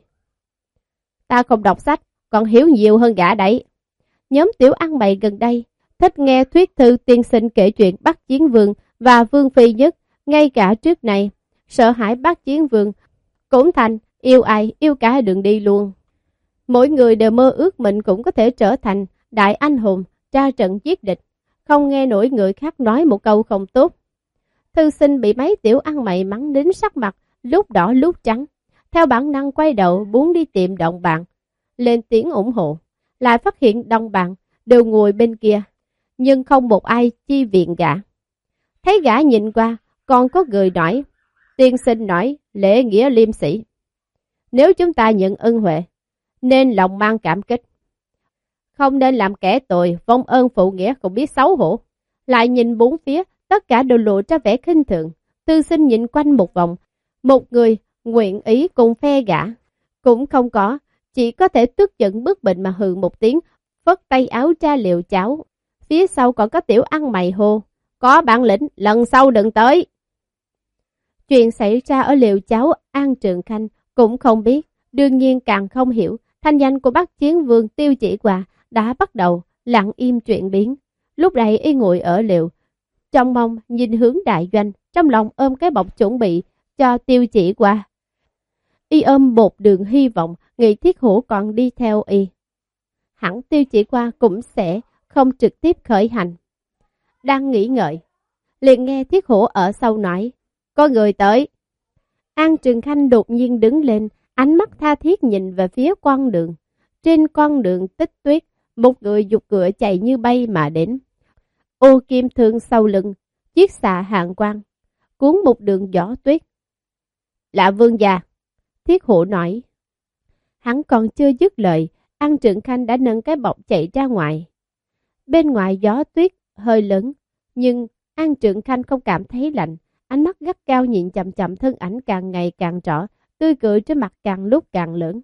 Ta không đọc sách, còn hiểu nhiều hơn gã đấy. Nhóm tiểu ăn mày gần đây thích nghe thuyết thư tiên sinh kể chuyện Bắc Chiến Vương và Vương Phi nhất, ngay cả trước này, sợ hãi Bắc Chiến Vương cũng thành yêu ai yêu cả đường đi luôn. Mỗi người đều mơ ước mình cũng có thể trở thành đại anh hùng, ra trận giết địch, không nghe nổi người khác nói một câu không tốt. Thư sinh bị mấy tiểu ăn mày mắng đến sắc mặt, lúc đỏ lúc trắng, theo bản năng quay đầu muốn đi tìm đồng bạn, lên tiếng ủng hộ, lại phát hiện đồng bạn đều ngồi bên kia, nhưng không một ai chi viện gã. Thấy gã nhìn qua, còn có người nói, tiên sinh nói lễ nghĩa liêm sĩ. Nếu chúng ta nhận ân huệ, nên lòng mang cảm kích. Không nên làm kẻ tội, vong ơn phụ nghĩa không biết xấu hổ. Lại nhìn bốn phía, tất cả đều lộ ra vẻ khinh thường. Tư sinh nhìn quanh một vòng, một người nguyện ý cùng phe gã. Cũng không có, chỉ có thể tức giận bức bệnh mà hừ một tiếng, phất tay áo ra liều cháo. Phía sau còn có tiểu ăn mày hô, có bản lĩnh, lần sau đừng tới. Chuyện xảy ra ở liều cháo An Trường Khanh cũng không biết, đương nhiên càng không hiểu, thanh danh của Bắc Chiến Vương Tiêu Chỉ Hòa đã bắt đầu lặng im chuyển biến. Lúc này y ngồi ở liều, trong mong nhìn hướng đại doanh, trong lòng ôm cái bọc chuẩn bị cho Tiêu Chỉ Hòa. Y ôm một đường hy vọng, nghĩ Thiết Hổ còn đi theo y. Hẳn Tiêu Chỉ Hòa cũng sẽ không trực tiếp khởi hành. Đang nghĩ ngợi, liền nghe Thiết Hổ ở sau nói, có người tới. An Trường Khanh đột nhiên đứng lên, ánh mắt tha thiết nhìn về phía con đường. Trên con đường tích tuyết, một người giục ngựa chạy như bay mà đến. Ô kim thương sau lưng, chiếc xạ hạng quang, cuốn một đường gió tuyết. Là vương gia, Thiết Hổ nói. Hắn còn chưa dứt lời, An Trường Khanh đã nâng cái bọc chạy ra ngoài. Bên ngoài gió tuyết hơi lớn, nhưng An Trường Khanh không cảm thấy lạnh. Ánh mắt gắt cao nhìn chậm chậm thân ảnh càng ngày càng rõ, tươi cười trên mặt càng lúc càng lớn.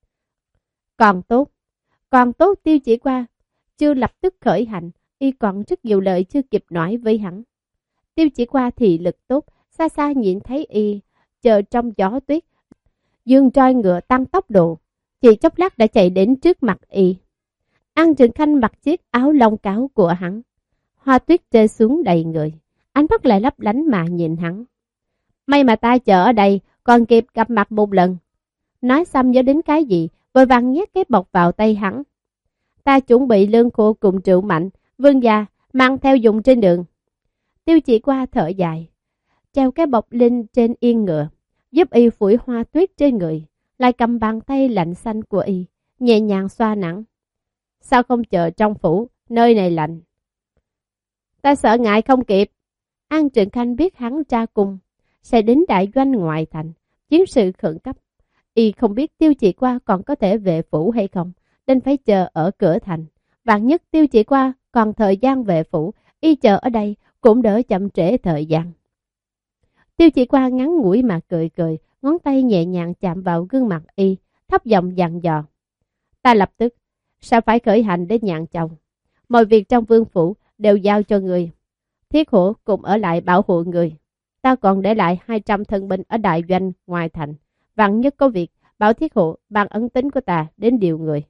Còn tốt, còn tốt Tiêu Chỉ Hòa chưa lập tức khởi hành, y còn rất nhiều lời chưa kịp nói với hắn. Tiêu Chỉ Hòa thì lực tốt, xa xa nhìn thấy y, chờ trong gió tuyết, dương roi ngựa tăng tốc độ, chỉ chốc lát đã chạy đến trước mặt y. An Trường Khanh mặc chiếc áo lông cáo của hắn, hoa tuyết rơi xuống đầy người, ánh mắt lại lấp lánh mà nhìn hắn. May mà ta chờ ở đây, còn kịp gặp mặt một lần. Nói xong nhớ đến cái gì, vội vàng nhét cái bọc vào tay hắn. Ta chuẩn bị lương khô cùng rượu mạnh, vương gia, mang theo dùng trên đường. Tiêu Chỉ Qua thở dài, treo cái bọc lên trên yên ngựa, giúp y phủi hoa tuyết trên người, lại cầm bàn tay lạnh xanh của y, nhẹ nhàng xoa nắng. Sao không chờ trong phủ, nơi này lạnh? Ta sợ ngại không kịp. An Trừng Khanh biết hắn tra cùng sẽ đến đại doanh ngoại thành, chiến sự khẩn cấp. Y không biết Tiêu Chỉ Qua còn có thể về phủ hay không, nên phải chờ ở cửa thành. Vạn nhất Tiêu Chỉ Qua còn thời gian về phủ, y chờ ở đây cũng đỡ chậm trễ thời gian. Tiêu Chỉ Qua ngắn ngủi mà cười cười, ngón tay nhẹ nhàng chạm vào gương mặt y, thấp giọng dặn dò. Ta lập tức sẽ phải khởi hành đến Nhạn Châu. Mọi việc trong vương phủ đều giao cho người. Thiết Hổ cùng ở lại bảo hộ người. Ta còn để lại hai trăm thân binh ở đại doanh ngoài thành. Vạn nhất có việc, bảo Thiết Hổ bằng ấn tính của ta đến điều người.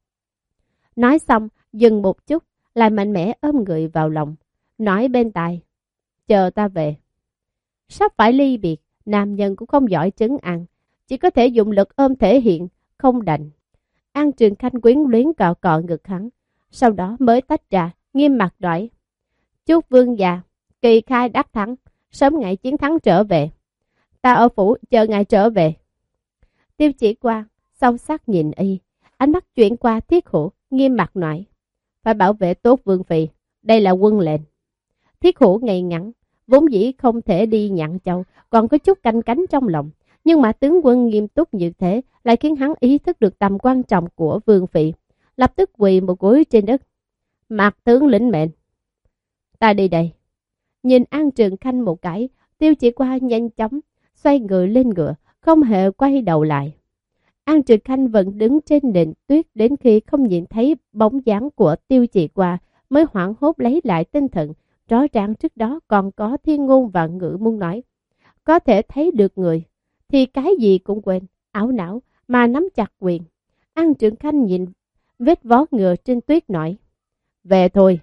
Nói xong, dừng một chút, lại mạnh mẽ ôm người vào lòng, nói bên tai, chờ ta về. Sắp phải ly biệt, nam nhân cũng không giỏi trấn an, chỉ có thể dùng lực ôm thể hiện, không đành. An Trường Khanh quyến luyến cọ cọ ngực hắn, sau đó mới tách ra, nghiêm mặt nói. Chúc vương già, kỳ khai đắc thắng, sớm ngày chiến thắng trở về. Ta ở phủ chờ ngài trở về. Tiêu Chỉ Qua, sâu sắc nhìn y, ánh mắt chuyển qua Thiết Hổ, nghiêm mặt nói. Phải bảo vệ tốt vương phi, đây là quân lệnh. Thiết Hổ ngây ngắn, vốn dĩ không thể đi Nhạn Châu, còn có chút canh cánh trong lòng. Nhưng mà tướng quân nghiêm túc như thế lại khiến hắn ý thức được tầm quan trọng của vương phi, lập tức quỳ một gối trên đất. Mạc tướng lĩnh mệnh. Ta đi đây. Nhìn An Trường Khanh một cái, Tiêu Chỉ Qua nhanh chóng xoay người lên ngựa, không hề quay đầu lại. An Trường Khanh vẫn đứng trên nền tuyết đến khi không nhìn thấy bóng dáng của Tiêu Chỉ Qua mới hoảng hốt lấy lại tinh thần. Rõ ràng trước đó còn có thiên ngôn và ngữ muốn nói. Có thể thấy được người, thì cái gì cũng quên, ảo não mà nắm chặt quyền. An Trường Khanh nhìn vết vó ngựa trên tuyết nói. Về thôi.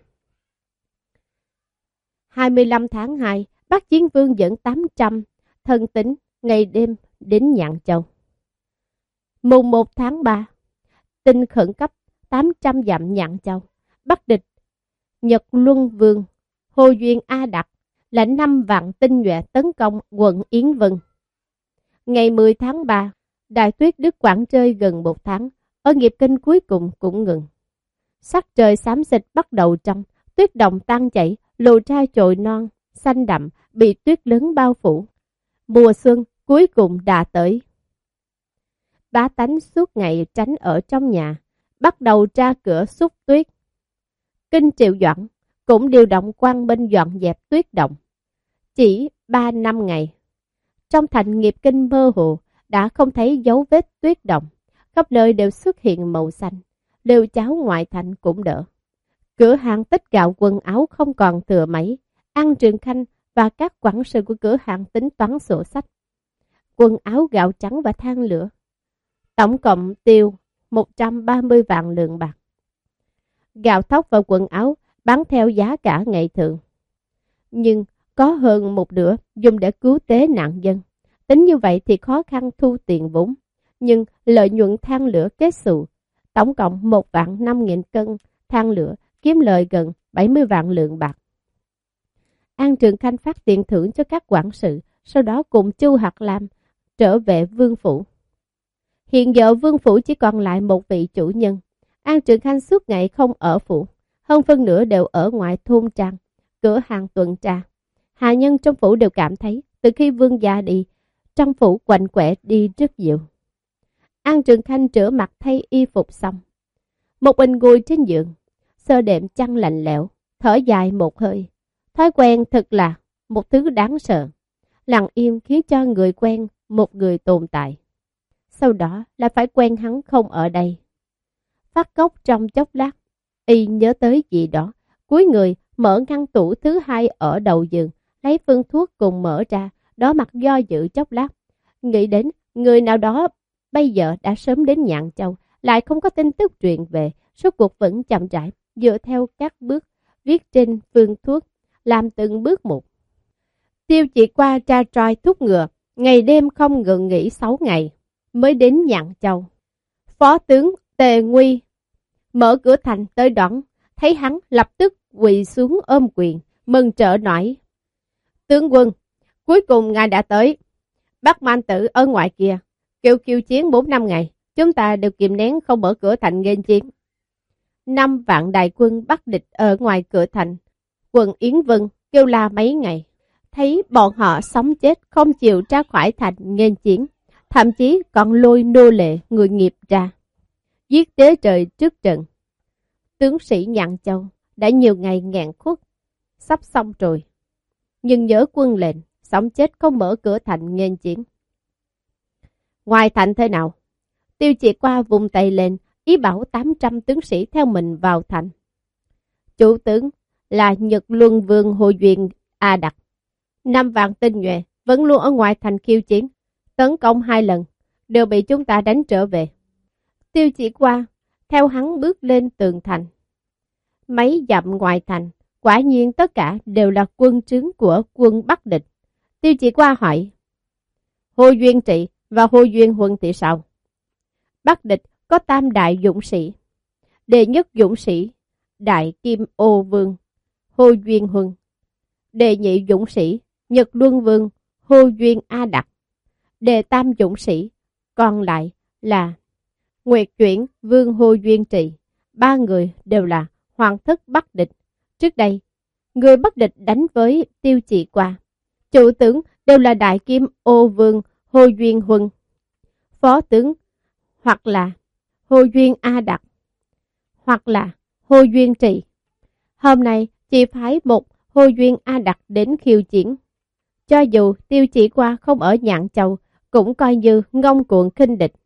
hai mươi lăm tháng hai, Bắc Chiến Vương dẫn tám trăm thân tín ngày đêm đến Nhạn Châu. Mùng một tháng ba, tin khẩn cấp tám trăm dặm Nhạn Châu. Bắc địch Nhật Luân Vương Hồ Duyên A Đặc lãnh năm vạn tinh nhuệ tấn công quận Yến Vân. Ngày mười tháng ba, đại tuyết đứt quãng rơi gần một tháng, ở nghiệp kinh cuối cùng cũng ngừng. Sắc trời xám xịt bắt đầu trong, tuyết động tan chảy, lộ ra chồi non, xanh đậm, bị tuyết lớn bao phủ. Mùa xuân cuối cùng đã tới. Bá tánh suốt ngày tránh ở trong nhà, bắt đầu ra cửa xúc tuyết. Kinh Triệu Doãn cũng điều động quan binh dọn dẹp tuyết động. Chỉ ba năm ngày, trong thành nghiệp kinh mơ hồ đã không thấy dấu vết tuyết động, khắp nơi đều xuất hiện màu xanh, lều cháo ngoại thành cũng đỡ. Cửa hàng tích gạo quần áo không còn thừa mấy, An Trường Khanh và các quản sự của cửa hàng tính toán sổ sách. Quần áo gạo trắng và than lửa, tổng cộng tiêu một trăm ba mươi vạn lượng bạc. Gạo thóc và quần áo bán theo giá cả ngày thường. Nhưng có hơn một nửa dùng để cứu tế nạn dân. Tính như vậy thì khó khăn thu tiền vốn. Nhưng lợi nhuận than lửa kết xù, tổng cộng một vạn năm nghìn cân than lửa, kiếm lời gần bảy mươi vạn lượng bạc. An Trường Khanh phát tiền thưởng cho các quản sự, sau đó cùng Chu Hạt Lam trở về vương phủ. Hiện giờ vương phủ chỉ còn lại một vị chủ nhân. An Trường Khanh suốt ngày không ở phủ, hơn phân nửa đều ở ngoài thôn trang, cửa hàng tuần tra. Hạ nhân trong phủ đều cảm thấy từ khi vương gia đi, trong phủ quạnh quẻ đi rất nhiều. An Trường Khanh rửa mặt thay y phục xong, một mình ngồi trên giường, sơ đệm chăn lạnh lẽo, thở dài một hơi. Thói quen thật là một thứ đáng sợ, lặng im khiến cho người quen một người tồn tại. Sau đó là phải quen hắn không ở đây. Phát cốc trong chốc lát, y nhớ tới gì đó, cúi người mở ngăn tủ thứ hai ở đầu giường, lấy phương thuốc cùng mở ra, đó mặt do dự chốc lát. Nghĩ đến người nào đó bây giờ đã sớm đến Nhạn Châu, lại không có tin tức truyền về, suốt cuộc vẫn chậm rãi, dựa theo các bước viết trên phương thuốc, làm từng bước một. Tiêu Chỉ Qua tra troi thuốc ngừa, ngày đêm không ngừng nghỉ sáu ngày, mới đến Nhạn Châu. Phó tướng Tề Nguy mở cửa thành tới đón, thấy hắn lập tức quỳ xuống ôm quyền, mừng rỡ nói: Tướng quân, cuối cùng ngài đã tới. Bắc Man Tử ở ngoài kia, kêu kêu chiến bốn năm ngày, chúng ta đều kìm nén không mở cửa thành nghênh chiến. Năm vạn đại quân bắt địch ở ngoài cửa thành, quận Yến Vân kêu la mấy ngày, thấy bọn họ sống chết không chịu ra khỏi thành nghênh chiến, thậm chí còn lôi nô lệ người nghiệp ra, giết đế trời trước trận. Tướng sĩ Nhạn Châu đã nhiều ngày nghẹn khuất, sắp xong rồi, nhưng nhớ quân lệnh, sống chết không mở cửa thành nghênh chiến. Ngoài thành thế nào? Tiêu Chỉ Qua vùng tay lên, ý bảo tám trăm tướng sĩ theo mình vào thành. Chủ tướng là Nhật Luân Vương Hồ Duyên A Đặc. Năm vạn tinh nhuệ vẫn luôn ở ngoài thành khiêu chiến, tấn công hai lần, đều bị chúng ta đánh trở về. Tiêu Chỉ Qua theo hắn bước lên tường thành. Mấy dặm ngoài thành, quả nhiên tất cả đều là quân trướng của quân Bắc địch. Tiêu Chỉ Qua hỏi: Hồ Duyên Trị và Hồ Duyên Huân thì sao? Bắc địch có tam đại dũng sĩ. Đệ nhất dũng sĩ Đại Kim Ô Vương Hồ Duyên Huân, đệ nhị dũng sĩ Nhật Luân Vương Hồ Duyên A Đặc, đệ tam dũng sĩ còn lại là Nguyệt Chuyển Vương Hồ Duyên Trị. Ba người đều là hoàng thất Bắc địch. Trước đây, người Bắc địch đánh với Tiêu Chỉ Qua, chủ tướng đều là Đại Kim Ô Vương Hồ Duyên Huân, phó tướng hoặc là Hồ Duyên A Đặc, hoặc là Hồ Duyên Trị. Hôm nay chỉ phái một Hồ Duyên A Đặc đến khiêu chiến. Cho dù Tiêu Chỉ Qua không ở Nhạn Châu, cũng coi như ngông cuồng khinh địch.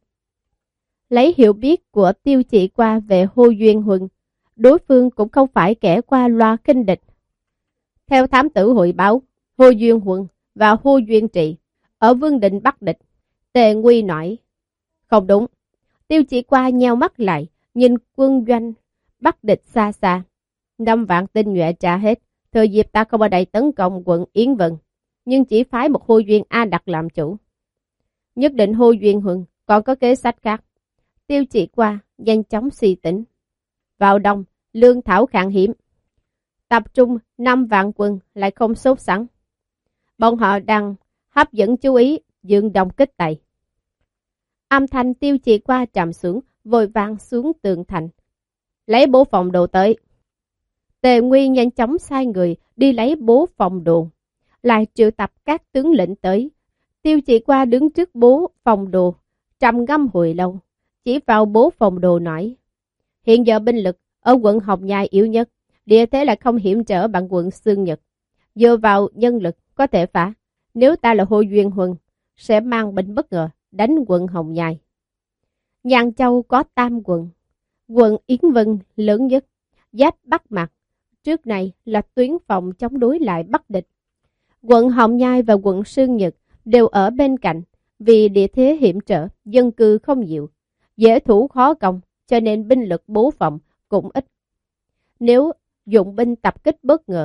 Lấy hiểu biết của Tiêu Chỉ Qua về Hồ Duyên Huân, đối phương cũng không phải kẻ qua loa khinh địch. Theo thám tử hội báo, Hồ Duyên Huân và Hồ Duyên Trị ở Vương Định Bắc địch. Tề Nguy nói: Không đúng. Tiêu Chỉ Qua nheo mắt lại, nhìn quân doanh Bắc địch xa xa. Năm vạn tinh nhuệ trả hết, thời dịp ta không ở đây tấn công quận Yến Vân, nhưng chỉ phái một Hồ Duyên A Đặc làm chủ. Nhất định Hồ Duyên Huân còn có kế sách khác. Tiêu Chỉ Qua nhanh chóng suy tính. Vào đông, lương thảo khan hiếm, tập trung năm vạn quân lại không sốt sẵn. Bọn họ đang hấp dẫn chú ý dương đông kích tây. Âm thanh Tiêu Chỉ Qua trầm xuống, vội vàng xuống tường thành, lấy bố phòng đồ tới. Tề Nguy nhanh chóng sai người đi lấy bố phòng đồ, lại triệu tập các tướng lĩnh tới. Tiêu Chỉ Qua đứng trước bố phòng đồ, trầm ngâm hồi lâu, chỉ vào bố phòng đồ nói: Hiện giờ binh lực ở quận Hồng Nhai yếu nhất, địa thế lại không hiểm trở bằng quận Xương Nhật. Dựa vào nhân lực có thể phá. Nếu ta là Hồ Duyên Huân, sẽ mang binh bất ngờ đánh quận Hồng Nhai. Nhạn Châu có tam quận, quận Yến Vân lớn nhất, giáp Bắc Mạc, trước này là tuyến phòng chống đối lại Bắc địch. Quận Hồng Nhai và quận Xương Nhật đều ở bên cạnh, vì địa thế hiểm trở, dân cư không nhiều, dễ thủ khó công, cho nên binh lực bố phòng cũng ít. Nếu dụng binh tập kích bất ngờ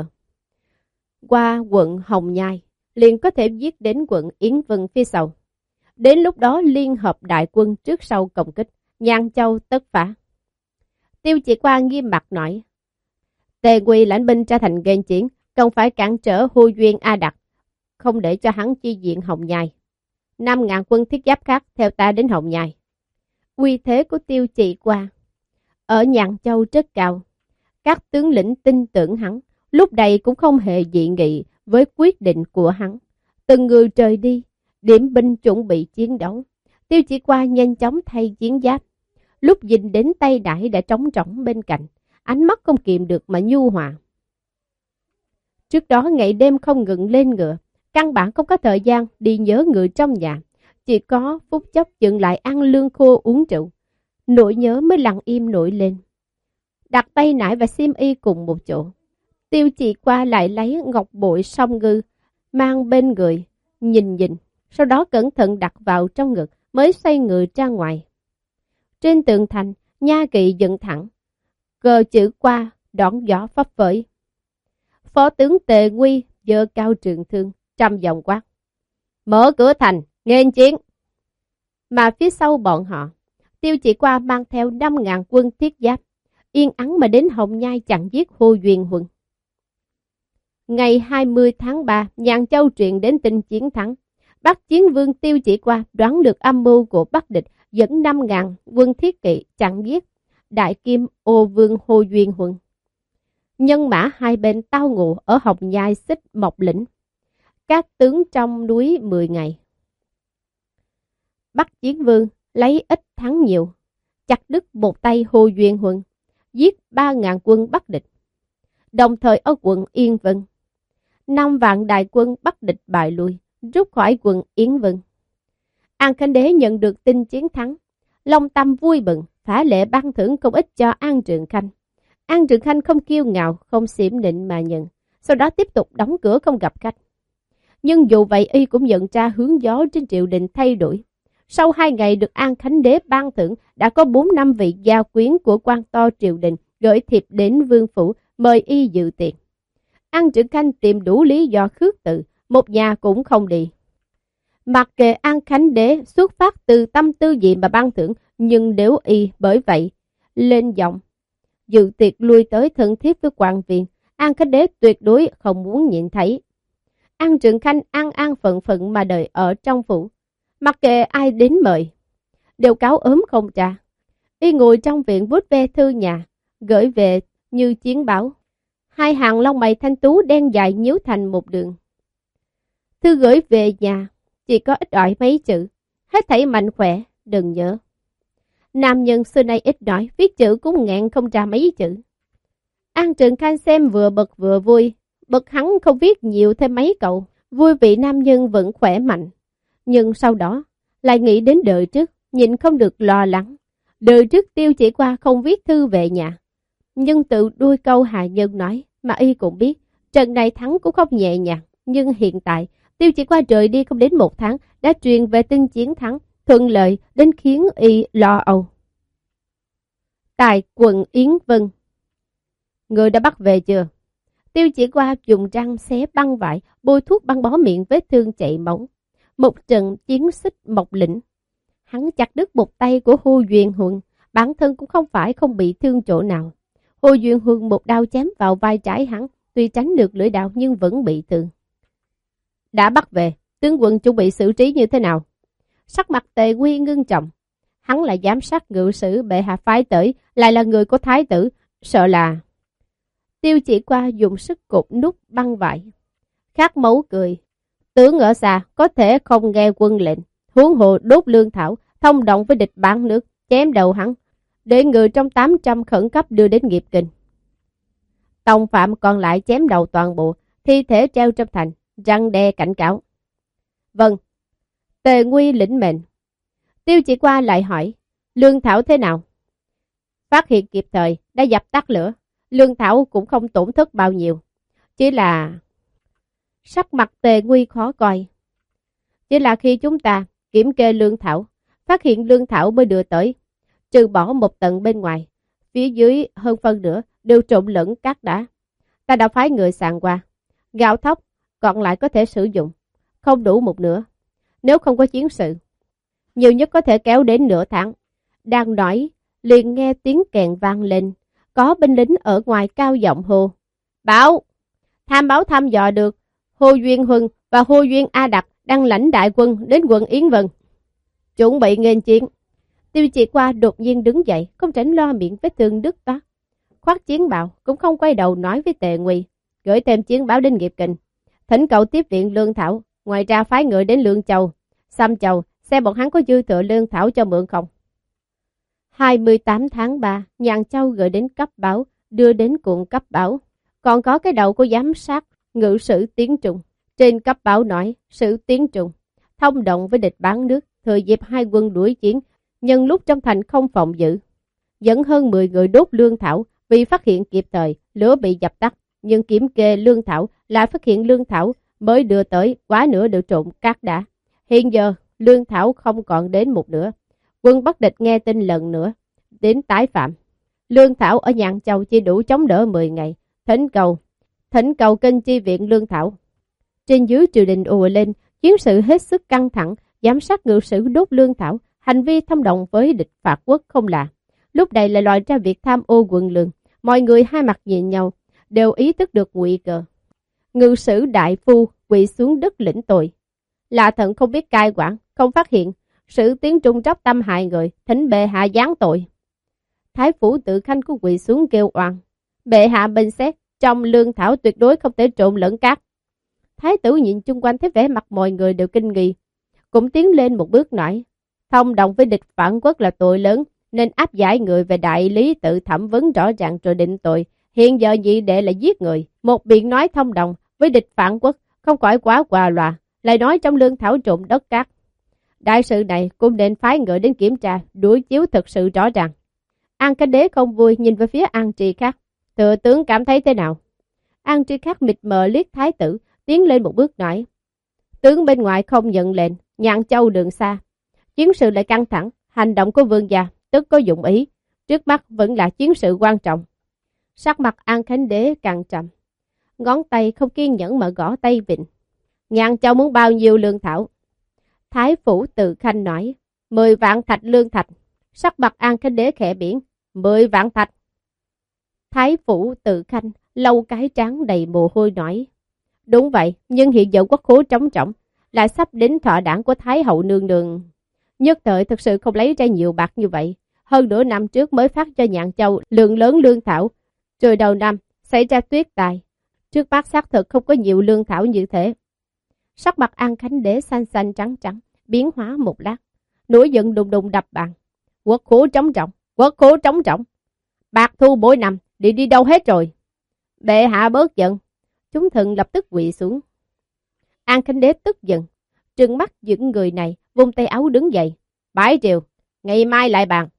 qua quận Hồng Nhai, liền có thể giết đến quận Yến Vân phía sau. Đến lúc đó liên hợp đại quân trước sau công kích, Nhạn Châu tất phá. Tiêu Chỉ Qua nghiêm mặt nói: Tề Nguy lãnh binh ra thành nghênh chiến, cần phải cản trở Hồ Duyên A Đặc, không để cho hắn chi diện Hồng Nhai. Năm ngàn quân thiết giáp khác theo ta đến Hồng Nhai. Uy thế của Tiêu Chỉ Qua ở Nhạn Châu rất cao. Các tướng lĩnh tin tưởng hắn, lúc này cũng không hề dị nghị với quyết định của hắn. Từng người rời đi, điểm binh chuẩn bị chiến đấu. Tiêu Chỉ Qua nhanh chóng thay chiến giáp. Lúc nhìn đến tay đãi đã trống rỗng bên cạnh, ánh mắt không kiềm được mà nhu hòa. Trước đó ngày đêm không ngừng lên ngựa, căn bản không có thời gian đi nhớ người trong nhà. Chỉ có phút chốc dừng lại ăn lương khô uống rượu, nỗi nhớ mới lặng im nổi lên. Đặt tay nải và xiêm y cùng một chỗ. Tiêu Chỉ Qua lại lấy ngọc bội song ngư, mang bên người, nhìn nhìn, sau đó cẩn thận đặt vào trong ngực, mới xoay người ra ngoài. Trên tường thành, nha kỵ dựng thẳng, cờ chữ Qua đón gió phấp phới. Phó tướng Tề Nguy giơ cao trường thương, trầm giọng quát: Mở cửa thành, nghênh chiến. Mà phía sau bọn họ, Tiêu Chỉ Qua mang theo năm ngàn quân thiết giáp, yên ắng mà đến Hồng Nhai chặn giết Hồ Duyên Huân. Ngày hai mươi tháng ba, Nhàn Châu truyền đến tin chiến thắng. Bắc Chiến Vương Tiêu Chỉ Qua đoán được âm mưu của Bắc địch, dẫn năm ngàn quân thiết kỵ chặn giết Đại Kim Ô Vương Hồ Duyên Huân. Nhân mã hai bên tao ngộ ở Hồng Nhai Xích Mộc Lĩnh. Các tướng trong núi mười ngày. Bắc Chiến Vương lấy ít thắng nhiều, chặt đứt một tay Hồ Duyên Huân, giết ba ngàn quân Bắc địch. Đồng thời ở quận Yên Vân, năm vạn đại quân Bắc địch bại lui, rút khỏi quận Yến Vân. An Khánh Đế nhận được tin chiến thắng, long tâm vui mừng, phá lệ ban thưởng công ích cho An Trường Khanh. An Trường Khanh không kiêu ngạo, không xiểm nịnh mà nhận, sau đó tiếp tục đóng cửa không gặp khách. Nhưng dù vậy y cũng nhận ra hướng gió trên triều đình thay đổi. Sau hai ngày được An Khánh Đế ban thưởng, đã có bốn năm vị gia quyến của quan to triều đình gửi thiệp đến vương phủ mời y dự tiệc. An Trường Khanh tìm đủ lý do khước từ, một nhà cũng không đi. Mặc kệ An Khánh Đế xuất phát từ tâm tư gì mà ban thưởng, nhưng nếu y bởi vậy lên giọng dự tiệc lui tới thân thiết với quan viên, An Khánh Đế tuyệt đối không muốn nhìn thấy. An Trường Khanh an an phận phận mà đợi ở trong phủ, mặc kệ ai đến mời, đều cáo ốm không trả. Y ngồi trong viện vuốt ve thư nhà, gửi về như chiến báo. Hai hàng lông mày thanh tú đen dài nhíu thành một đường. Thư gửi về nhà, chỉ có ít ỏi mấy chữ, hết thảy mạnh khỏe, đừng nhớ. Nam nhân xưa nay ít nói, viết chữ cũng ngẹn không ra mấy chữ. An Trường Khanh xem vừa bực vừa vui, bực hắn không viết nhiều thêm mấy câu, vui vị nam nhân vẫn khỏe mạnh. Nhưng sau đó, lại nghĩ đến đời trước, nhịn không được lo lắng. Đời trước Tiêu Chỉ Qua không viết thư về nhà. Nhưng tự đuôi câu hạ nhân nói, mà y cũng biết, trận này thắng cũng không nhẹ nhàng. Nhưng hiện tại, Tiêu Chỉ Qua rời đi không đến một tháng, đã truyền về tin chiến thắng, thuận lợi đến khiến y lo âu. Tại quận Yến Vân, người đã bắt về chưa? Tiêu Chỉ Qua dùng răng xé băng vải, bôi thuốc băng bó miệng vết thương chảy máu. Một trận chiến xích Mộc Lĩnh, hắn chặt đứt một tay của Hồ Duyên Huân, bản thân cũng không phải không bị thương chỗ nào. Hồ Duyên Huân một đao chém vào vai trái hắn, tuy tránh được lưỡi đao nhưng vẫn bị thương. Đã bắt về, tướng quân chuẩn bị xử trí như thế nào? Sắc mặt Tề Quy ngưng trọng. Hắn là giám sát ngự sử bệ hạ phái tới, lại là người của thái tử, sợ là... Tiêu Chỉ Qua dùng sức cột nút băng vải. Khát máu cười. Tướng ở xa có thể không nghe quân lệnh, huống hồ đốt lương thảo, thông động với địch bán nước, chém đầu hắn, để người trong tám trăm khẩn cấp đưa đến nghiệp kinh. Tòng phạm còn lại chém đầu toàn bộ, thi thể treo trong thành, răng đe cảnh cáo. Vâng, Tề Nguy lĩnh mệnh. Tiêu Chỉ Qua lại hỏi, lương thảo thế nào? Phát hiện kịp thời, đã dập tắt lửa, lương thảo cũng không tổn thất bao nhiêu, chỉ là... Sắc mặt Tề Nguy khó coi. Chỉ là khi chúng ta kiểm kê lương thảo, phát hiện lương thảo mới đưa tới, trừ bỏ một tầng bên ngoài, phía dưới hơn phân nửa đều trộn lẫn cát đá. Ta đã phái người sàng qua, gạo thóc còn lại có thể sử dụng, không đủ một nửa. Nếu không có chiến sự, nhiều nhất có thể kéo đến nửa tháng. Đang nói, liền nghe tiếng kèn vang lên, có binh lính ở ngoài cao giọng hô. Báo! Tham báo thăm dò được, Hồ Duyên Huân và Hồ Duyên A Đặc đang lãnh đại quân đến quận Yến Vân, chuẩn bị nghênh chiến. Tiêu Chỉ Qua đột nhiên đứng dậy, không tránh lo miệng vết thương đứt toát, khoác chiến bào, cũng không quay đầu nói với Tề Nguy, gửi thêm chiến báo đến nghiệp kinh, thỉnh cậu tiếp viện lương thảo, ngoài ra phái người đến Lương Châu, Xăm Châu, xem bọn hắn có dư thừa lương thảo cho mượn không. hai mươi tám tháng ba, Nhàn Châu gửi đến cấp báo, đưa đến cuộn cấp báo, còn có cái đầu của giám sát ngự sử Tiến Trung. Trên cấp báo nói, sử Tiến Trung thông động với địch bán nước, thừa dịp hai quân đuổi chiến, nhân lúc trong thành không phòng giữ, dẫn hơn mười người đốt lương thảo. Vì phát hiện kịp thời, lửa bị dập tắt, nhưng kiểm kê lương thảo lại phát hiện lương thảo mới đưa tới quá nửa đều trộn cát đá. Hiện giờ lương thảo không còn đến một nửa. Quân Bắc địch nghe tin lần nữa đến tái phạm. Lương thảo ở Nhàn Châu chỉ đủ chống đỡ mười ngày. Thỉnh cầu, thỉnh cầu kinh chi viện lương thảo. Trên dưới triều đình ùa lên, Chiến sự hết sức căng thẳng, giám sát ngự sử đốt lương thảo, hành vi thông đồng với địch phạt quốc không lạ. Lúc này lại lòi ra việc tham ô quân lương, mọi người hai mặt nhìn nhau, đều ý thức được nguy cơ. Ngự sử đại phu quỳ xuống đất lĩnh tội. Lạ thận không biết cai quản, không phát hiện, sử tiến trung tróc tâm hại người, thỉnh bệ hạ giáng tội. Thái phủ Tự Khanh cũng quỳ xuống kêu oan. Bệ hạ bình xét, trong lương thảo tuyệt đối không thể trộn lẫn cát. Thái tử nhìn chung quanh thấy vẻ mặt mọi người đều kinh nghi, cũng tiến lên một bước nói, thông đồng với địch phản quốc là tội lớn, nên áp giải người về đại lý tự thẩm vấn rõ ràng rồi định tội. Hiện giờ nhị đệ lại giết người, một biện nói thông đồng với địch phản quốc, không khỏi quá quà loà, lại nói trong lương thảo trộn đất cát. Đại sự này cũng nên phái người đến kiểm tra, đối chiếu thực sự rõ ràng. An Khánh Đế không vui nhìn về phía An Tri Khắc. Thừa tướng cảm thấy thế nào? An Tri Khắc mịt mờ liếc thái tử, tiến lên một bước nói. Tướng bên ngoài không nhận lệnh, Nhạn Châu đường xa. Chiến sự lại căng thẳng, hành động của vương gia tức có dụng ý. Trước mắt vẫn là chiến sự quan trọng. Sắc mặt An Khánh Đế càng trầm. Ngón tay không kiên nhẫn mà gõ tay vịn. Nhạn Châu muốn bao nhiêu lương thảo? Thái phủ Tự Khanh nói. Mười vạn thạch lương thạch. Sắc mặt An Khánh Đế khẽ biển. Mười vạn thạch. Thái phủ Tự Khanh lâu cái trán đầy mồ hôi nói. Đúng vậy, nhưng hiện giờ quốc khố trống trọng, lại sắp đến thọ đảng của Thái hậu nương nương. Nhất thời thực sự không lấy ra nhiều bạc như vậy. Hơn nửa năm trước mới phát cho Nhạn Châu lượng lớn lương thảo. Rồi đầu năm xảy ra tuyết tài. Trước mắt xác thực không có nhiều lương thảo như thế. Sắc mặt An Khánh Đế xanh xanh trắng trắng, biến hóa một lát. Nổi giận đùng đùng đập bàn. Quốc khố trống trọng, quốc khố trống trọng. Bạc thu mỗi năm, đi đi đâu hết rồi? Bệ hạ bớt giận. Chúng thần lập tức quỳ xuống. An Khánh Đế tức giận, trừng mắt những người này, vung tay áo đứng dậy. Bãi triều, ngày mai lại bàn.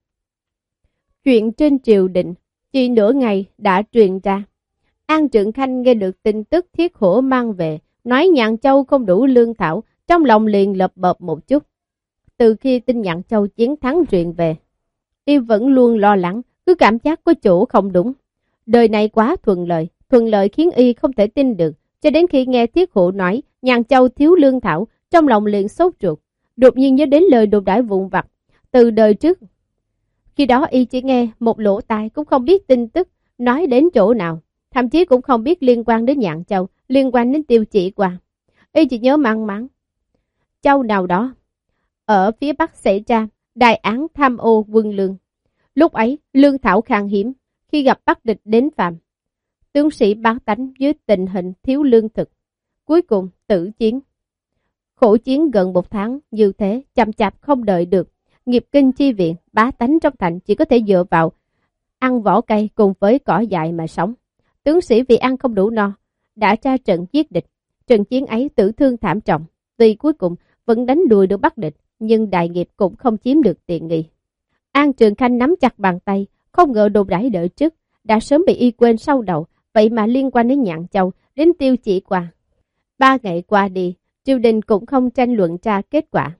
Chuyện trên triều đình, chỉ nửa ngày đã truyền ra. An Trượng Khanh nghe được tin tức Thiết Hổ mang về, nói Nhạn Châu không đủ lương thảo, trong lòng liền lập bập một chút. Từ khi tin Nhạn Châu chiến thắng truyền về, y vẫn luôn lo lắng, cứ cảm giác có chỗ không đúng. Đời này quá thuận lợi, thuận lợi khiến y không thể tin được, cho đến khi nghe Thiết Hổ nói Nhạn Châu thiếu lương thảo, trong lòng liền sốt ruột, đột nhiên nhớ đến lời đồn đãi vụn vặt từ đời trước. Khi đó y chỉ nghe một lỗ tai, cũng không biết tin tức nói đến chỗ nào, thậm chí cũng không biết liên quan đến Nhạn Châu, liên quan đến Tiêu Chỉ Qua. Y chỉ nhớ mang máng châu nào đó ở phía bắc xảy ra đại án tham ô quân lương. Lúc ấy lương thảo khan hiếm, khi gặp Bắc địch đến phạm, tướng sĩ bá tánh dưới tình hình thiếu lương thực, cuối cùng tử chiến. Khổ chiến gần một tháng như thế, chậm chạp không đợi được nghiệp kinh chi viện, bá tánh trong thành chỉ có thể dựa vào ăn vỏ cây cùng với cỏ dại mà sống. Tướng sĩ vì ăn không đủ no, đã ra trận giết địch. Trận chiến ấy tử thương thảm trọng, tuy cuối cùng vẫn đánh đuổi được Bắc địch, nhưng đại nghiệp cũng không chiếm được tiện nghi. An Trường Khanh nắm chặt bàn tay, không ngờ đồn đãi đợi trước đã sớm bị y quên sau đầu, vậy mà liên quan đến Nhạn Châu, đến Tiêu Chỉ Qua. Ba ngày qua đi, triều đình cũng không tranh luận ra kết quả.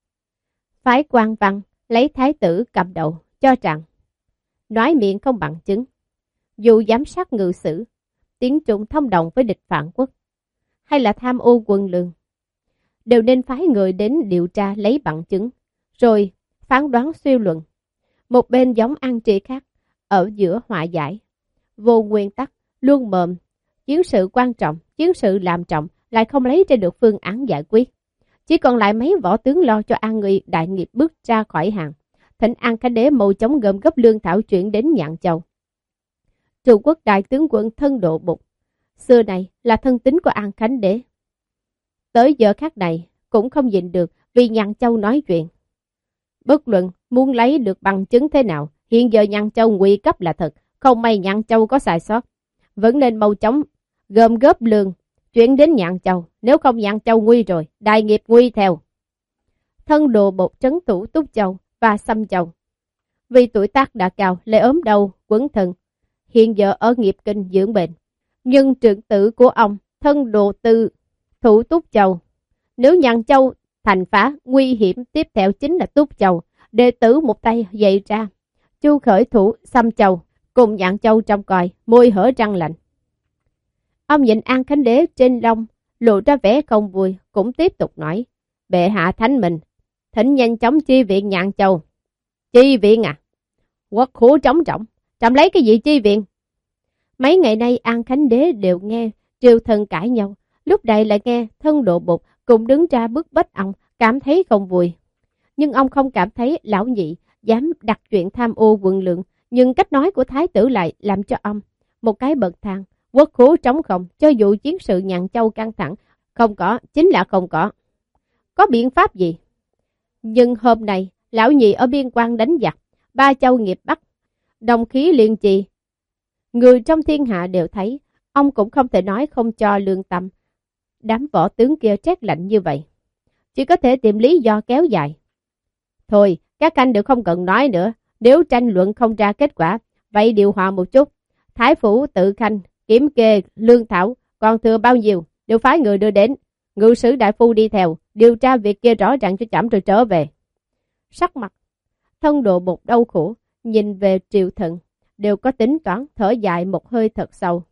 Phái quan văn lấy thái tử cầm đầu, cho rằng nói miệng không bằng chứng. Dù giám sát ngự sử, tiến trụng thông đồng với địch phản quốc, hay là tham ô quân lương, đều nên phái người đến điều tra lấy bằng chứng, rồi phán đoán suy luận. Một bên giống An Tri khác, ở giữa hòa giải, vô nguyên tắc, luôn mồm, chiến sự quan trọng, chiến sự làm trọng, lại không lấy ra được phương án giải quyết. Chỉ còn lại mấy võ tướng lo cho an nguy đại nghiệp bước ra khỏi hàng. Thỉnh An Khánh Đế mau chóng gom gấp lương thảo chuyển đến Nhạn Châu. Trụ quốc đại tướng quân Thân Độ Bục, xưa này là thân tín của An Khánh Đế. Tới giờ khắc này cũng không nhịn được vì Nhạn Châu nói chuyện. Bất luận muốn lấy được bằng chứng thế nào, hiện giờ Nhạn Châu nguy cấp là thật, không may Nhạn Châu có sai sót, vẫn nên mau chóng gom góp lương chuyển đến Nhạn Châu, nếu không Nhạn Châu nguy rồi, đại nghiệp nguy theo. Thân Độ Bột trấn thủ Túc Châu và Sâm Châu, vì tuổi tác đã cao, lại ốm đau quấn thân, hiện giờ ở nghiệp kinh dưỡng bệnh. Nhưng trưởng tử của ông Thân Độ Tư thủ Túc Châu, nếu Nhạn Châu thành phá, nguy hiểm tiếp theo chính là Túc Châu. Đệ tử một tay dậy ra, Chu khởi thủ Sâm Châu, cùng Nhạn Châu trong coi, môi hở răng lạnh. Ông nhìn An Khánh Đế trên lông lộ ra vẻ không vui, cũng tiếp tục nói, bệ hạ thánh mình, thỉnh nhanh chóng chi viện Nhạn Châu. Chi viện à? Quốc khố trống trọng, trẫm lấy cái gì chi viện? Mấy ngày nay An Khánh Đế đều nghe triều thần cãi nhau, lúc này lại nghe Thân Độ Bột cũng đứng ra bức bách ông, cảm thấy không vui. Nhưng ông không cảm thấy lão nhị dám đặt chuyện tham ô quân lượng, nhưng cách nói của thái tử lại làm cho ông một cái bậc thang. Quốc khố trống không, cho dù chiến sự Nhạn Châu căng thẳng, không có, chính là không có. Có biện pháp gì? Nhưng hôm nay, lão nhị ở biên quan đánh giặc, ba châu nghiệp Bắc, đồng khí liên trì. Người trong thiên hạ đều thấy, ông cũng không thể nói không cho lương tâm. Đám võ tướng kia trét lạnh như vậy, chỉ có thể tìm lý do kéo dài. Thôi, các anh đều không cần nói nữa, nếu tranh luận không ra kết quả, vậy điều hòa một chút. Thái phủ tự khanh, kiểm kê, lương thảo, còn thừa bao nhiêu, đều phái người đưa đến. Ngự sử đại phu đi theo, điều tra việc kia rõ ràng cho chậm rồi trở về. Sắc mặt, Thân Độ Bột đau khổ, nhìn về triều thần, đều có tính toán, thở dài một hơi thật sâu.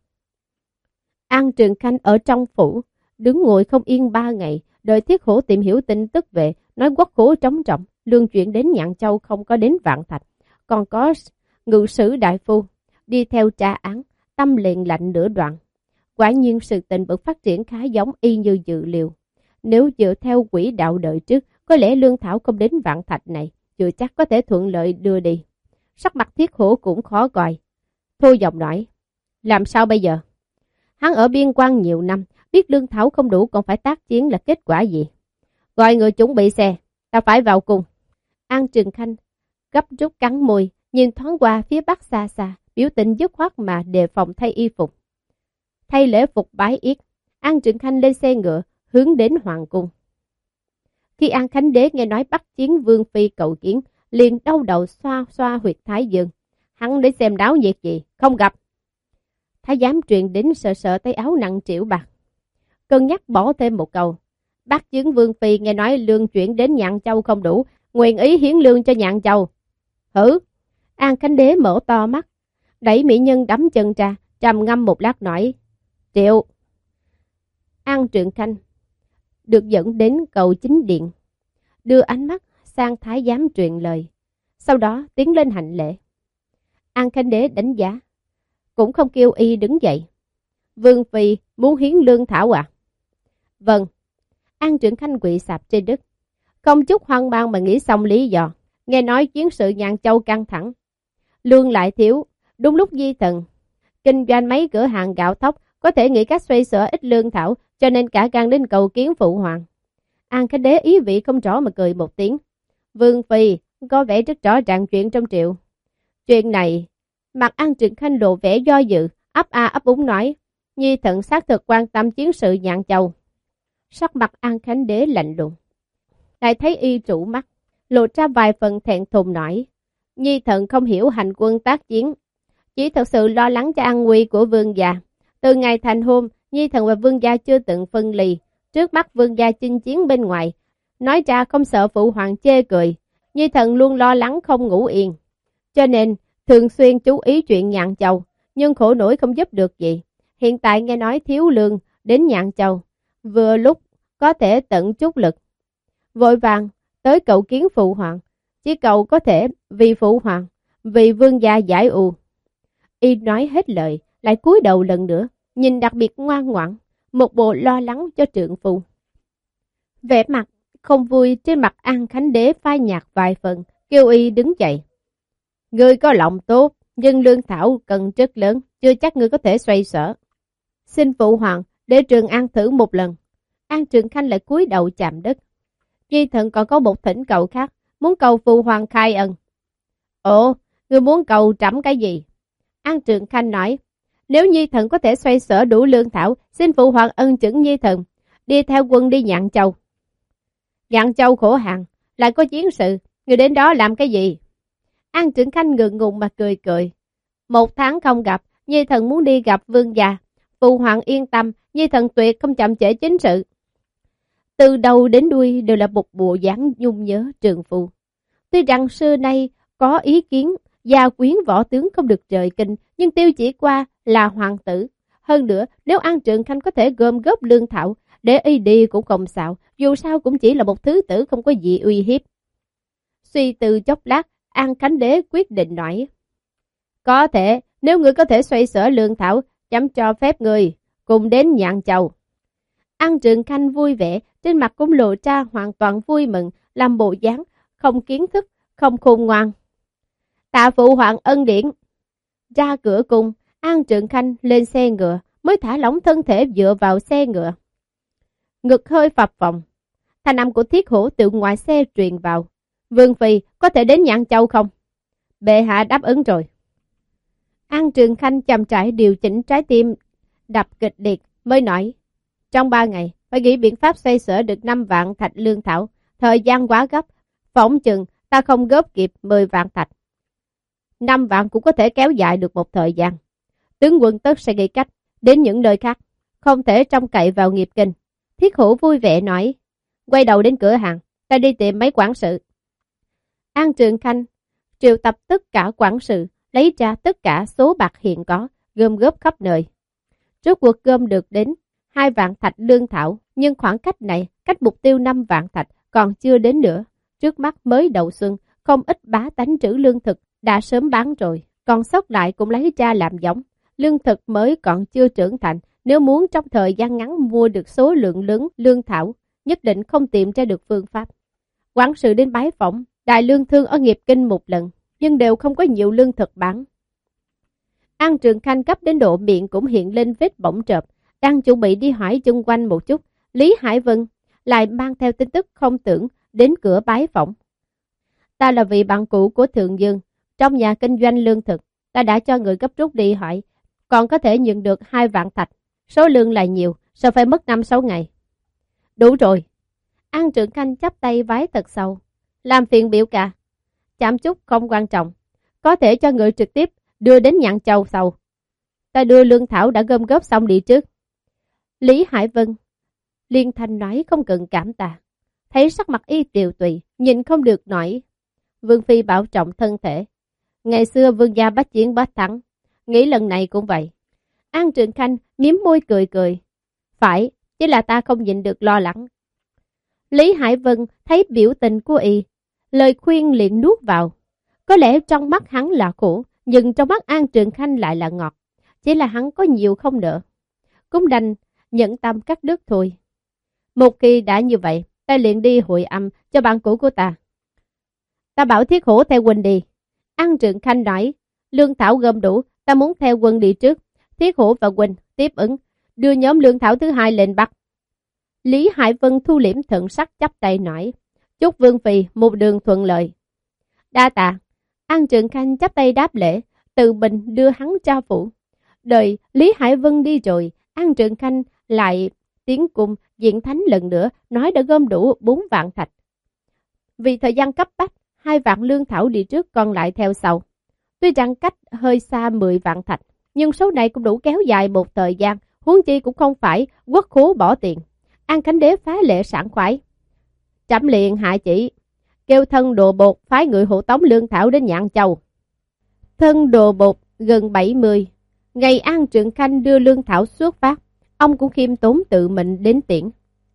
An Trường Khanh ở trong phủ, đứng ngồi không yên ba ngày, đợi Thiết Hổ tìm hiểu tin tức về, nói quốc khố trống trọng, lương chuyển đến Nhạn Châu không có đến Vạn Thạch, còn có ngự sử đại phu đi theo tra án, tâm liền lạnh nửa đoạn. Quả nhiên sự tình vẫn phát triển khá giống y như dự liệu. Nếu dựa theo quỹ đạo đợi trước, có lẽ lương thảo không đến Vạn Thạch này, chưa chắc có thể thuận lợi đưa đi. Sắc mặt Thiết Hổ cũng khó coi. Thôi giọng nói, làm sao bây giờ? Hắn ở biên quan nhiều năm, biết lương thảo không đủ còn phải tác chiến là kết quả gì? Gọi người chuẩn bị xe, ta phải vào cùng. An Trường Khanh gấp rút cắn môi, nhìn thoáng qua phía bắc xa xa, biểu tình dứt khoát mà đề phòng thay y phục. Thay lễ phục bái yết, An Trường Khanh lên xe ngựa, hướng đến hoàng cung. Khi An Khánh Đế nghe nói bắt chiến Vương Phi cầu kiến, liền đau đầu xoa xoa huyệt thái dương. Hắn để xem đáo nhiệt gì, không gặp. Thái giám truyền đến sợ sợ tay áo nặng triệu bạc. Cân nhắc bỏ thêm một câu. Bắt chiến Vương Phi nghe nói lương chuyển đến Nhạn Châu không đủ, nguyện ý hiến lương cho Nhạn Châu. Hử? An Khánh Đế mở to mắt, đẩy mỹ nhân đấm chân ra, trầm ngâm một lát nói. Triệu. An Trường Khanh được dẫn đến cầu chính điện, đưa ánh mắt sang thái giám truyền lời, sau đó tiến lên hành lễ. An Khánh Đế đánh giá, cũng không kêu y đứng dậy. Vương Phi muốn hiến lương thảo à? Vâng. An Trường Khanh quỵ sạp trên đất, không chút hoang mang mà nghĩ xong lý do. Nghe nói chiến sự Nhạn Châu căng thẳng, lương lại thiếu, đúng lúc Di Thần kinh doanh mấy cửa hàng gạo thóc, có thể nghĩ cách xoay sở ít lương thảo, cho nên cả gan đến cầu kiến phụ hoàng. An Khánh Đế ý vị không rõ mà cười một tiếng. Vương Phi có vẻ rất rõ ràng chuyện trong triệu. Chuyện này, mặt An Trường Khanh lộ vẻ do dự, ấp a ấp úng nói, Nhi thần xác thực quan tâm chiến sự Nhạn Châu. Sắc mặt An Khánh Đế lạnh lùng, lại thấy y trụ mắt, lộ ra vài phần thẹn thùng nói, Nhi thần không hiểu hành quân tác chiến, chỉ thật sự lo lắng cho an nguy của vương gia. Từ ngày thành hôn, Nhi thần và vương gia chưa từng phân ly, trước mắt vương gia chinh chiến bên ngoài, nói ra không sợ phụ hoàng chê cười. Nhi thần luôn lo lắng không ngủ yên, cho nên thường xuyên chú ý chuyện Nhạn Châu, nhưng khổ nổi không giúp được gì. Hiện tại nghe nói thiếu lương đến Nhạn Châu, vừa lúc có thể tận chút lực, vội vàng tới cầu kiến phụ hoàng, chỉ cầu có thể vì phụ hoàng, vì vương gia giải ưu. Y nói hết lời, lại cúi đầu lần nữa, nhìn đặc biệt ngoan ngoãn, một bộ lo lắng cho trượng phu. Vẻ mặt không vui trên mặt An Khánh Đế phai nhạt vài phần, kêu y đứng dậy. Ngươi có lòng tốt, nhưng lương thảo cần rất lớn, chưa chắc ngươi có thể xoay sở. Xin phụ hoàng để Trường An thử một lần. An Trường Khanh lại cúi đầu chạm đất. Nhi thần còn có một thỉnh cầu khác, muốn cầu phụ hoàng khai ân. Ồ, ngươi muốn cầu trẫm cái gì? An Trường Khanh nói, nếu Nhi thần có thể xoay sở đủ lương thảo, xin phụ hoàng ân chưởng Nhi thần, đi theo quân đi Nhạn Châu. Nhạn Châu khổ hạn, lại có chiến sự, người đến đó làm cái gì? An Trường Khanh ngượng ngùng mà cười cười. Một tháng không gặp, Nhi thần muốn đi gặp vương gia. Phụ hoàng yên tâm, Nhi thần tuyệt không chậm trễ chính sự. Từ đầu đến đuôi đều là một bộ dáng nhung nhớ trường phu. Tuy rằng xưa nay có ý kiến gia quyến võ tướng không được rời kinh, nhưng tiêu chỉ qua là hoàng tử. Hơn nữa, nếu An Trường Khanh có thể gom góp lương thảo, để y đi cũng không sao, dù sao cũng chỉ là một thứ tử không có gì uy hiếp. Suy tư chốc lát, An Khánh Đế quyết định nói. Có thể, nếu ngươi có thể xoay sở lương thảo, chấm cho phép ngươi cùng đến Nhạn Châu. An Trường Khanh vui vẻ, trên mặt cũng lộ ra hoàn toàn vui mừng, làm bộ dáng, không kiến thức, không khôn ngoan. Tạ phụ hoàng ân điển. Ra cửa cung, An Trường Khanh lên xe ngựa, mới thả lỏng thân thể dựa vào xe ngựa. Ngực hơi phập phồng, thanh âm của Thiết Hổ từ ngoài xe truyền vào. Vương phi, có thể đến Nhạn Châu không? Bệ hạ đáp ứng rồi. An Trường Khanh chậm rãi điều chỉnh trái tim, đập kịch liệt, mới nói. Trong ba ngày, phải nghĩ biện pháp xoay sở được năm vạn thạch lương thảo. Thời gian quá gấp, phỏng chừng ta không góp kịp mười vạn thạch. Năm vạn cũng có thể kéo dài được một thời gian. Tướng quân tất sẽ nghĩ cách đến những nơi khác, không thể trông cậy vào nghiệp kinh. Thiết Hổ vui vẻ nói. Quay đầu đến cửa hàng, ta đi tìm mấy quản sự. An Trường Khanh triệu tập tất cả quản sự, lấy ra tất cả số bạc hiện có, gom góp khắp nơi. Rốt cuộc gom được đến hai vạn thạch lương thảo, nhưng khoảng cách này, cách mục tiêu năm vạn thạch còn chưa đến nữa. Trước mắt mới đầu xuân, không ít bá tánh trữ lương thực đã sớm bán rồi, còn sót lại cũng lấy ra làm giống. Lương thực mới còn chưa trưởng thành, nếu muốn trong thời gian ngắn mua được số lượng lớn lương thảo, nhất định không tìm ra được phương pháp. Quản sự đến bái phỏng đại lương thương ở nghiệp kinh một lần, nhưng đều không có nhiều lương thực bán. An Trường Khanh cấp đến độ miệng cũng hiện lên vết bỏng trợp, đang chuẩn bị đi hỏi chung quanh một chút. Lý Hải Vân lại mang theo tin tức không tưởng đến cửa bái phỏng. Ta là vị bạn cũ của Thượng Dương, trong nhà kinh doanh lương thực, ta đã cho người gấp rút đi hỏi, còn có thể nhận được hai vạn thạch. Số lượng lại nhiều, sao phải mất năm sáu ngày? Đủ rồi. An Trường Khanh chắp tay vái thật sâu. Làm phiền biểu ca. Chạm chút không quan trọng. Có thể cho người trực tiếp đưa đến Nhạn Châu sau. Ta đưa lương thảo đã gom góp xong đi trước. Lý Hải Vân liên thanh nói không cần cảm tạ. Thấy sắc mặt y tiều tụy, nhìn không được nổi. Vương phi bảo trọng thân thể. Ngày xưa vương gia bách chiến bách thắng, nghĩ lần này cũng vậy. An Trường Khanh miếm môi cười cười. Phải, chỉ là ta không nhịn được lo lắng. Lý Hải Vân thấy biểu tình của y, lời khuyên liền nuốt vào. Có lẽ trong mắt hắn là khổ, nhưng trong mắt An Trường Khanh lại là ngọt. Chỉ là hắn có nhiều không nỡ. Cũng đành nhẫn tâm cắt đứt thôi. Một khi đã như vậy, ta liền đi hội âm cho bạn cũ của ta. Ta bảo Thiết Hổ theo quân đi. An Trường Khanh nói, lương thảo gom đủ, ta muốn theo quân đi trước. Thiết Hổ và Quỳnh tiếp ứng, đưa nhóm lương thảo thứ hai lên Bắc. Lý Hải Vân thu liễm thận sắc chắp tay nói, chúc Vương phi một đường thuận lợi. Đa tạ. An Trường Khanh chắp tay đáp lễ, tự mình đưa hắn ra phủ. Đợi Lý Hải Vân đi rồi, An Trường Khanh lại tiến cung diện thánh lần nữa, nói đã gom đủ bốn vạn thạch. Vì thời gian cấp bách, hai vạn lương thảo đi trước, còn lại theo sau. Tuy rằng cách hơi xa mười vạn thạch, nhưng số này cũng đủ kéo dài một thời gian, huống chi cũng không phải quốc khố bỏ tiền. An Khánh Đế phá lệ sảng khoái. Trẫm liền hạ chỉ, kêu thân đồ bột phái người hộ tống lương thảo đến Nhạn Châu. Thân đồ bột gần bảy mươi, ngày An Trường Khanh đưa lương thảo xuất phát, ông cũng khiêm tốn tự mình đến tiễn.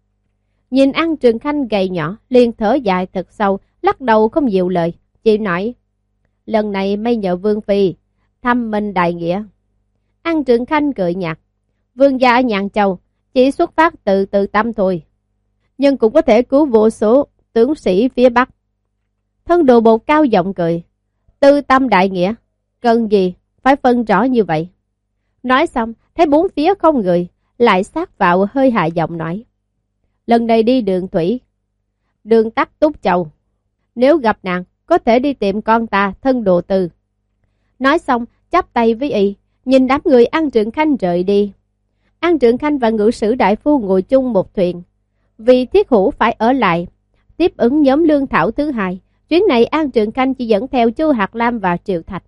Nhìn An Trường Khanh gầy nhỏ, liền thở dài thật sâu, lắc đầu không nhiều lời, chỉ nói, lần này may nhờ Vương phi thăm minh đại nghĩa. An Trường Khanh cười nhạt, vương gia ở Nhạn Châu chỉ xuất phát từ từ tâm thôi, nhưng cũng có thể cứu vô số tướng sĩ phía Bắc. Thân đồ bột cao giọng cười, tư tâm đại nghĩa, cần gì phải phân rõ như vậy. Nói xong, thấy bốn phía không người, lại sát vào hơi hạ giọng nói, lần này đi đường thủy, đường tắt Túc Châu, nếu gặp nạn, có thể đi tìm con ta, thân đồ tư. Nói xong, chắp tay với y, nhìn đám người An Trường Khanh rời đi. An Trường Khanh và ngự sử đại phu ngồi chung một thuyền, vì Thiết Hữu phải ở lại tiếp ứng nhóm lương thảo thứ hai. Chuyến này An Trường Khanh chỉ dẫn theo Chu Hạt Lam và Triệu Thạch.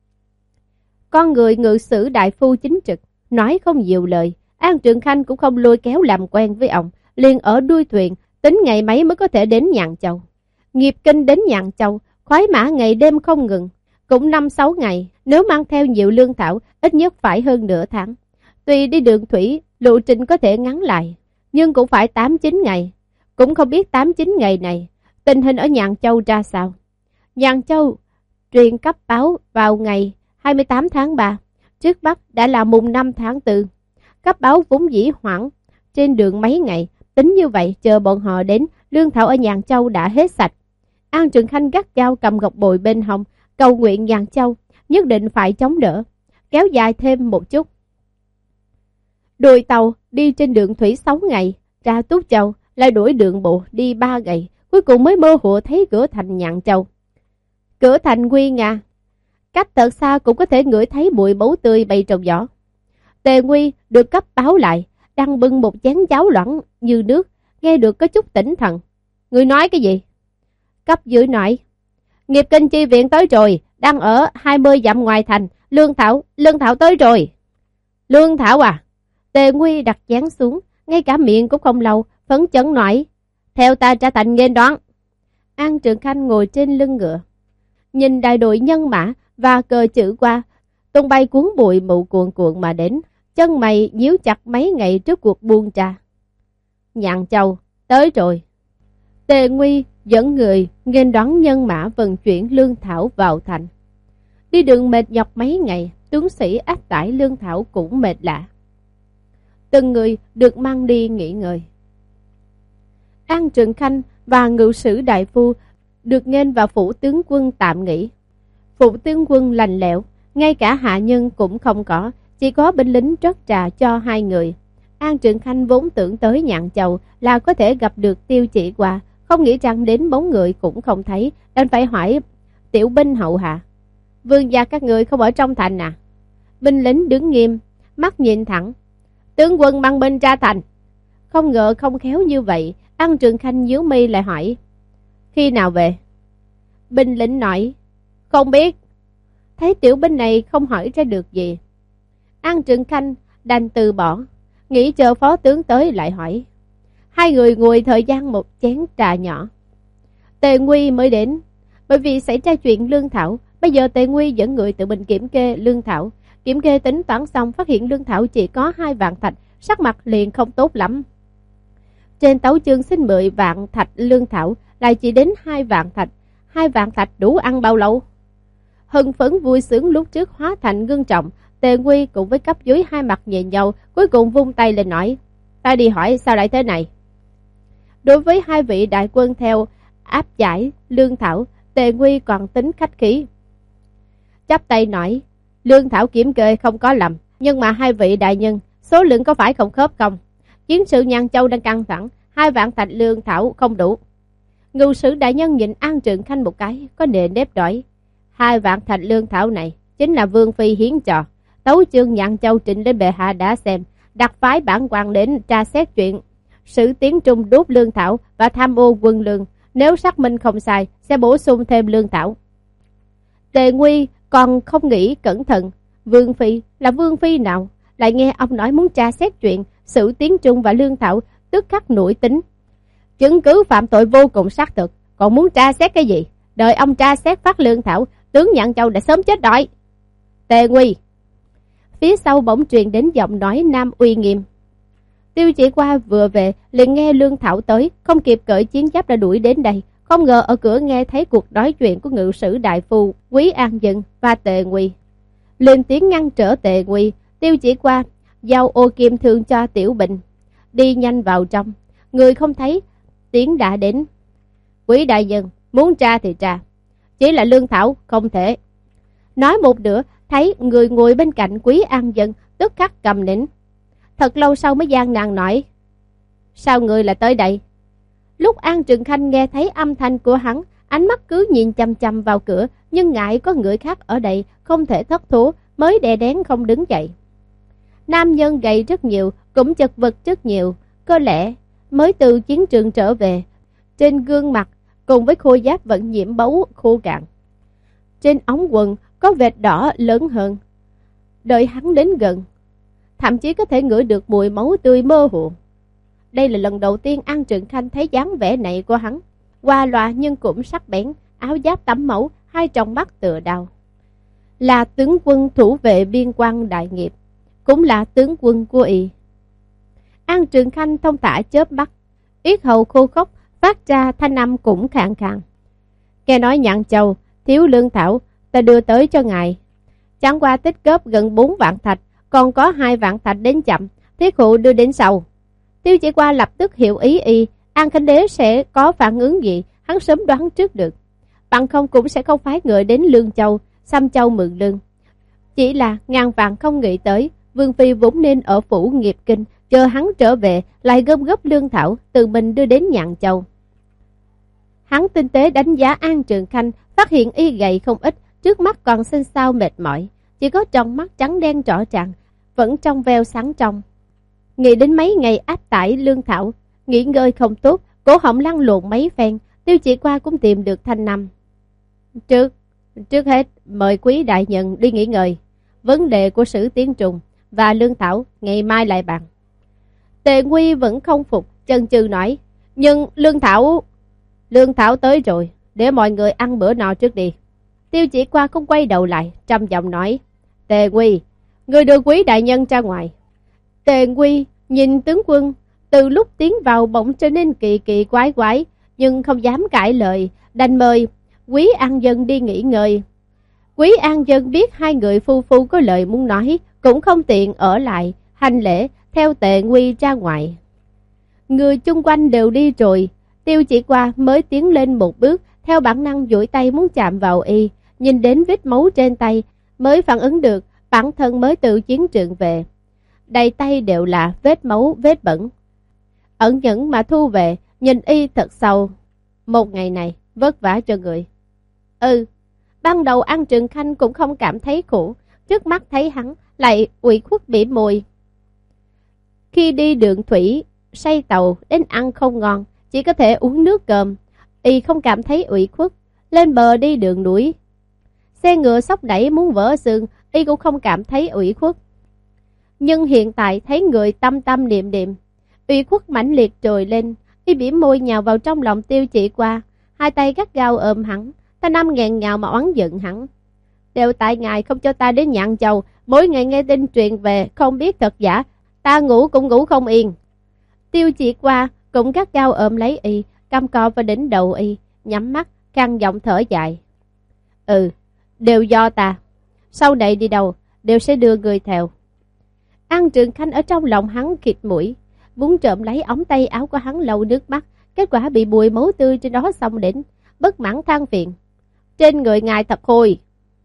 Con người ngự sử đại phu chính trực, nói không nhiều lời. An Trường Khanh cũng không lôi kéo làm quen với ông, liền ở đuôi thuyền, tính ngày mấy mới có thể đến Nhạn Châu. Nghiệp kinh đến Nhạn Châu, khoái mã ngày đêm không ngừng, cũng năm sáu ngày, nếu mang theo nhiều lương thảo, ít nhất phải hơn nửa tháng. Tuy đi đường thủy, lộ trình có thể ngắn lại, nhưng cũng phải tám chín ngày. Cũng không biết tám chín ngày này, tình hình ở Nhạn Châu ra sao. Nhạn Châu truyền cấp báo vào ngày hai mươi tám tháng ba, trước Bắc đã là mùng năm tháng tư. Cấp báo vốn dĩ hoãn trên đường mấy ngày, tính như vậy chờ bọn họ đến, lương thảo ở Nhạn Châu đã hết sạch. An Trường Khanh gắt gao cầm ngọc bội bên hông, cầu nguyện Nhạn Châu nhất định phải chống đỡ, kéo dài thêm một chút. Đuổi tàu đi trên đường thủy sáu ngày, ra Túc Châu lại đuổi đường bộ đi ba ngày, cuối cùng mới mơ hồ thấy cửa thành Nhạn Châu. Cửa thành nguy nga, cách thật xa cũng có thể ngửi thấy mùi máu tươi bay trong gió. Tề Nguy được cấp báo lại, đang bưng một chén cháo loãng như nước, nghe được có chút tỉnh thần. Người nói cái gì? Cấp dưới nói, nghiệp kinh chi viện tới rồi, đang ở hai mươi dặm ngoài thành, Lương Thảo, Lương Thảo tới rồi. Lương Thảo à? Tề Nguy đặt chén xuống, ngay cả miệng cũng không lâu, phấn chấn nói, theo ta ra thành nghênh đón. An Trường Khanh ngồi trên lưng ngựa, nhìn đại đội nhân mã và cờ chữ qua, tung bay cuốn bụi mù cuồn cuộn mà đến, chân mày nhíu chặt mấy ngày trước cuộc buông trà. Nhạn Châu, tới rồi. Tề Nguy dẫn người nghênh đón nhân mã vận chuyển lương thảo vào thành. Đi đường mệt nhọc mấy ngày, tướng sĩ áp tải lương thảo cũng mệt lạ. Từng người được mang đi nghỉ ngơi. An Trường Khanh và ngự sử đại phu được nghênh vào phủ tướng quân tạm nghỉ. Phủ tướng quân lành lẽo, ngay cả hạ nhân cũng không có, chỉ có binh lính rót trà cho hai người. An Trường Khanh vốn tưởng tới Nhạn Châu là có thể gặp được Tiêu Chỉ Qua, không nghĩ rằng đến bóng người cũng không thấy, đành phải hỏi tiểu binh hậu hạ. Vương gia các người không ở trong thành à? Binh lính đứng nghiêm, mắt nhìn thẳng. Tướng quân mang binh ra thành. Không ngờ không khéo như vậy, An Trường Khanh nhíu mi lại hỏi, khi nào về? Binh lính nói, không biết. Thấy tiểu binh này không hỏi ra được gì, An Trường Khanh đành từ bỏ, nghĩ chờ phó tướng tới lại hỏi. Hai người ngồi thời gian một chén trà nhỏ. Tề Nguy mới đến, bởi vì xảy ra chuyện lương thảo. Bây giờ Tề Nguy dẫn người tự mình kiểm kê lương thảo. Kiểm kê tính toán xong, phát hiện lương thảo chỉ có hai vạn thạch, sắc mặt liền không tốt lắm. Trên tấu chương xin mười vạn thạch lương thảo, lại chỉ đến hai vạn thạch. Hai vạn thạch đủ ăn bao lâu? Hưng phấn vui sướng lúc trước hóa thành ngưng trọng. Tề Nguy cùng với cấp dưới hai mặt nhìn nhau, cuối cùng vung tay lên nói, ta đi hỏi sao lại thế này. Đối với hai vị đại quân theo áp giải lương thảo, Tề Nguy còn tính khách khí, chắp tay nói, lương thảo kiểm kê không có lầm, nhưng mà hai vị đại nhân, số lượng có phải không khớp không? Chiến sự Nhạn Châu đang căng thẳng, hai vạn thạch lương thảo không đủ. Ngưu sử đại nhân nhìn An Trường Khanh một cái, có nề nếp đổi. Hai vạn thạch lương thảo này chính là Vương Phi hiến trò. Tấu chương Nhạn Châu trình lên bệ hạ đã xem, đặt phái bản quan đến tra xét chuyện sử tiến trung đốt lương thảo và tham ô quân lương. Nếu xác minh không sai, sẽ bổ sung thêm lương thảo. Tề Nguy còn không nghĩ cẩn thận, Vương Phi là Vương Phi nào? Lại nghe ông nói muốn tra xét chuyện sử tiến trung và lương thảo, tức khắc nổi tính. Chứng cứ phạm tội vô cùng xác thực, còn muốn tra xét cái gì? Đợi ông tra xét phát lương thảo, tướng Nhạn Châu đã sớm chết đói. Tề Nguy. Phía sau bỗng truyền đến giọng nói nam uy nghiêm. Tiêu Chỉ Qua vừa về liền nghe lương thảo tới, không kịp cởi chiến giáp đã đuổi đến đây. Không ngờ ở cửa nghe thấy cuộc nói chuyện của ngự sử đại phu Quý An Dân và Tề Nguy, lên tiếng ngăn trở Tề Nguy. Tiêu Chỉ Qua giao ô kim thương cho tiểu bình, đi nhanh vào trong. Người không thấy, tiếng đã đến. Quý đại nhân muốn tra thì tra, chỉ là lương thảo không thể. Nói một nửa, thấy người ngồi bên cạnh Quý An Dân tức khắc cầm nín. Thật lâu sau mới gian nàng nói, sao người lại tới đây? Lúc An Trường Khanh nghe thấy âm thanh của hắn, ánh mắt cứ nhìn chăm chăm vào cửa, nhưng ngại có người khác ở đây không thể thất thố, mới đè đén không đứng dậy. Nam nhân gầy rất nhiều, cũng chật vật rất nhiều, có lẽ mới từ chiến trường trở về. Trên gương mặt cùng với khôi giáp vẫn nhiễm báu khô cạn, trên ống quần có vệt đỏ lớn hơn. Đợi hắn đến gần, thậm chí có thể ngửi được mùi máu tươi mơ hồ. Đây là lần đầu tiên An Trường Khanh thấy dáng vẻ này của hắn, qua loa nhưng cũng sắc bén, áo giáp tắm máu, hai tròng mắt tựa đau. Là tướng quân thủ vệ biên quan đại nghiệp, cũng là tướng quân của y. An Trường Khanh thông thả chớp mắt, yết hầu khô khốc, phát ra thanh âm cũng khàn khàn. Nghe nói Nhạn Châu thiếu lương thảo, ta đưa tới cho ngài. Chẳng qua tích góp gần bốn vạn thạch, còn có hai vạn thạch đến chậm, thiết hộ đưa đến sau. Tiêu Chỉ Qua lập tức hiểu ý y, An Khánh Đế sẽ có phản ứng gì, hắn sớm đoán trước được. Bằng không cũng sẽ không phái người đến Lương Châu, Xăm Châu mượn lương. Chỉ là ngàn vạn không nghĩ tới, Vương Phi vốn nên ở phủ Nghiệp Kinh, chờ hắn trở về, lại gom góp lương thảo, tự mình đưa đến Nhạn Châu. Hắn tinh tế đánh giá An Trường Khanh, phát hiện y gầy không ít, trước mắt còn xanh xao mệt mỏi, chỉ có trong mắt trắng đen rõ ràng, vẫn trong veo sáng trong. Nghĩ đến mấy ngày áp tải lương thảo, nghỉ ngơi không tốt, cổ họng lăn lộn mấy phen, Tiêu Chỉ Qua cũng tìm được thanh năm. Trước, trước hết mời quý đại nhân đi nghỉ ngơi. Vấn đề của Sử Tiến Trùng và lương thảo ngày mai lại bàn. Tề Nguy vẫn không phục, chần chừ nói, nhưng lương thảo... Lương thảo tới rồi, để mọi người ăn bữa no trước đi. Tiêu Chỉ Qua không quay đầu lại, trầm giọng nói, Tề Nguy, người đưa quý đại nhân ra ngoài. Tề Nguy nhìn tướng quân, từ lúc tiến vào bỗng trở nên kỳ kỳ quái quái, nhưng không dám cãi lời, đành mời Quý An Dân đi nghỉ ngơi. Quý An Dân biết hai người phu phu có lời muốn nói, cũng không tiện ở lại, hành lễ, theo Tề Nguy ra ngoài. Người chung quanh đều đi rồi, Tiêu Chỉ Qua mới tiến lên một bước, theo bản năng duỗi tay muốn chạm vào y, nhìn đến vết máu trên tay, mới phản ứng được bản thân mới từ chiến trường về. Đầy tay đều là vết máu, vết bẩn. Ẩn nhẫn mà thu về, nhìn y thật sâu. Một ngày này, vất vả cho người. Ừ, ban đầu An Trường Khanh cũng không cảm thấy khổ, trước mắt thấy hắn lại ủy khuất bỉ môi. Khi đi đường thủy, say tàu đến ăn không ngon, chỉ có thể uống nước cơm, y không cảm thấy ủy khuất. Lên bờ đi đường núi, xe ngựa sóc đẩy muốn vỡ xương, y cũng không cảm thấy ủy khuất. Nhưng hiện tại thấy người tâm tâm niệm niệm, ủy khuất mãnh liệt trồi lên, y bỉm môi nhào vào trong lòng Tiêu Chỉ Qua, hai tay gắt gao ôm hắn, ta năm nghẹn ngào mà oán giận hắn. Đều tại ngài không cho ta đến Nhạn Châu, mỗi ngày nghe tin truyền về, không biết thật giả, ta ngủ cũng ngủ không yên. Tiêu Chỉ Qua cũng gắt gao ôm lấy y, căm cò vào đỉnh đầu y, nhắm mắt, căng giọng thở dài. Ừ, đều do ta, sau này đi đâu, đều sẽ đưa người theo. An Trường Khanh ở trong lòng hắn khịt mũi, muốn trộm lấy ống tay áo của hắn lau nước mắt, kết quả bị bùi máu tươi trên đó xông đến, bất mãn than phiền. Trên người ngài thật hôi.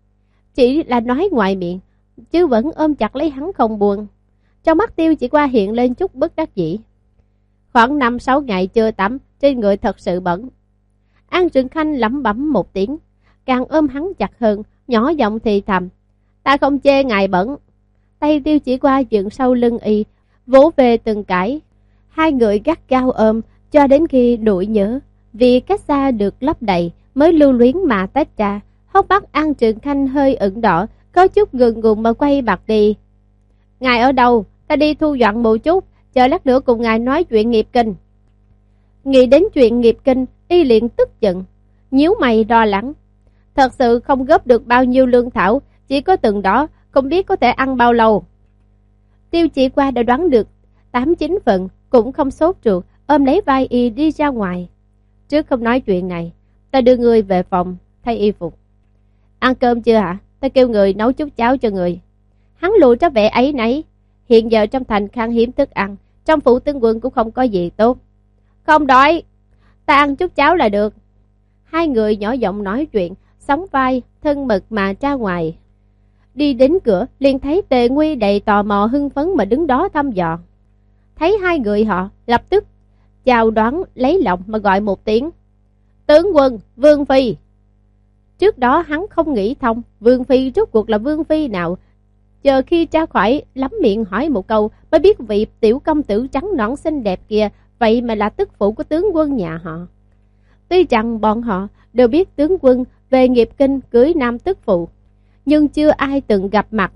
Chỉ là nói ngoài miệng, chứ vẫn ôm chặt lấy hắn không buồn. Trong mắt Tiêu Chỉ Qua hiện lên chút bất đắc dĩ. Khoảng năm sáu ngày chưa tắm, trên người thật sự bẩn. An Trường Khanh lẩm bẩm một tiếng, càng ôm hắn chặt hơn, nhỏ giọng thì thầm. Ta không chê ngài bẩn. Tay Tiêu Chỉ Qua dựng sau lưng y, vỗ về từng cái. Hai người gắt gao ôm, cho đến khi nỗi nhớ, vì cách xa được lấp đầy, mới lưu luyến mà tách ra. Hốc mắt An Trường Khanh hơi ửng đỏ, có chút ngượng ngùng mà quay mặt đi. Ngài ở đâu? Ta đi thu dọn một chút, chờ lát nữa cùng ngài nói chuyện nghiệp kinh. Nghĩ đến chuyện nghiệp kinh, y liền tức giận, nhíu mày lo lắng. Thật sự không góp được bao nhiêu lương thảo, chỉ có từng đó, không biết có thể ăn bao lâu. Tiêu Chỉ Qua đã đoán được tám chín phần, cũng không sốt ruột, ôm lấy vai y đi ra ngoài. Trước không nói chuyện này, ta đưa người về phòng, thay y phục. Ăn cơm chưa hả? Ta kêu người nấu chút cháo cho người. Hắn lùi ra vẻ ấy nấy. Hiện giờ trong thành khan hiếm thức ăn, trong phủ tướng quân cũng không có gì tốt. Không đói, ta ăn chút cháo là được. Hai người nhỏ giọng nói chuyện, sóng vai, thân mật mà ra ngoài. Đi đến cửa, liền thấy Tề Nguy đầy tò mò hưng phấn mà đứng đó thăm dò. Thấy hai người họ, lập tức chào đoán lấy lòng mà gọi một tiếng. Tướng quân, Vương Phi. Trước đó hắn không nghĩ thông, Vương Phi rốt cuộc là Vương Phi nào. Chờ khi ra khỏi, lắm miệng hỏi một câu, mới biết vị tiểu công tử trắng nõn xinh đẹp kia, vậy mà là tức phụ của tướng quân nhà họ. Tuy rằng bọn họ đều biết tướng quân về nghiệp kinh cưới nam tức phụ, nhưng chưa ai từng gặp mặt.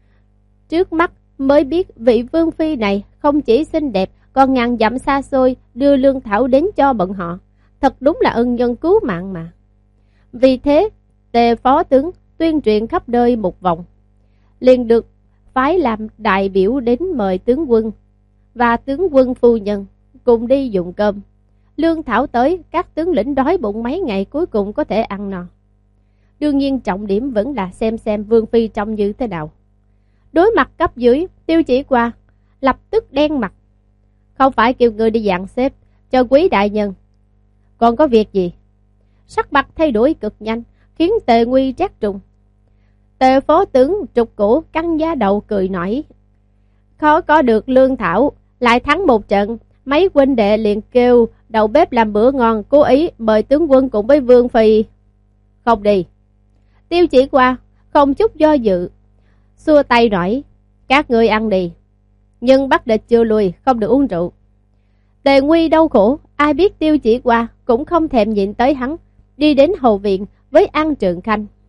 Trước mắt mới biết vị Vương Phi này không chỉ xinh đẹp, còn ngàn dặm xa xôi đưa lương thảo đến cho bọn họ. Thật đúng là ân nhân cứu mạng mà. Vì thế, Tề phó tướng tuyên truyền khắp nơi một vòng, liền được phái làm đại biểu đến mời tướng quân. và tướng quân phu nhân cùng đi dùng cơm. Lương thảo tới, các tướng lĩnh đói bụng mấy ngày cuối cùng có thể ăn no. Đương nhiên trọng điểm vẫn là xem xem Vương Phi trông như thế nào. Đối mặt cấp dưới, Tiêu Chỉ Qua lập tức đen mặt. Không phải kêu người đi dàn xếp cho quý đại nhân, còn có việc gì? Sắc mặt thay đổi cực nhanh, khiến Tề Nguy trát trùng. Tề phó tướng trục cổ căng da đầu cười nói, khó có được lương thảo, lại thắng một trận, mấy huynh đệ liền kêu đầu bếp làm bữa ngon, cố ý mời tướng quân cùng với Vương Phi. Không đi. Tiêu Chỉ Qua không chút do dự, xua tay nói, các ngươi ăn đi, nhưng bắt địch chưa lui, không được uống rượu. Tề Nguy đau khổ, ai biết Tiêu Chỉ Qua cũng không thèm nhịn tới hắn, đi đến hậu viện với An Trường Khanh.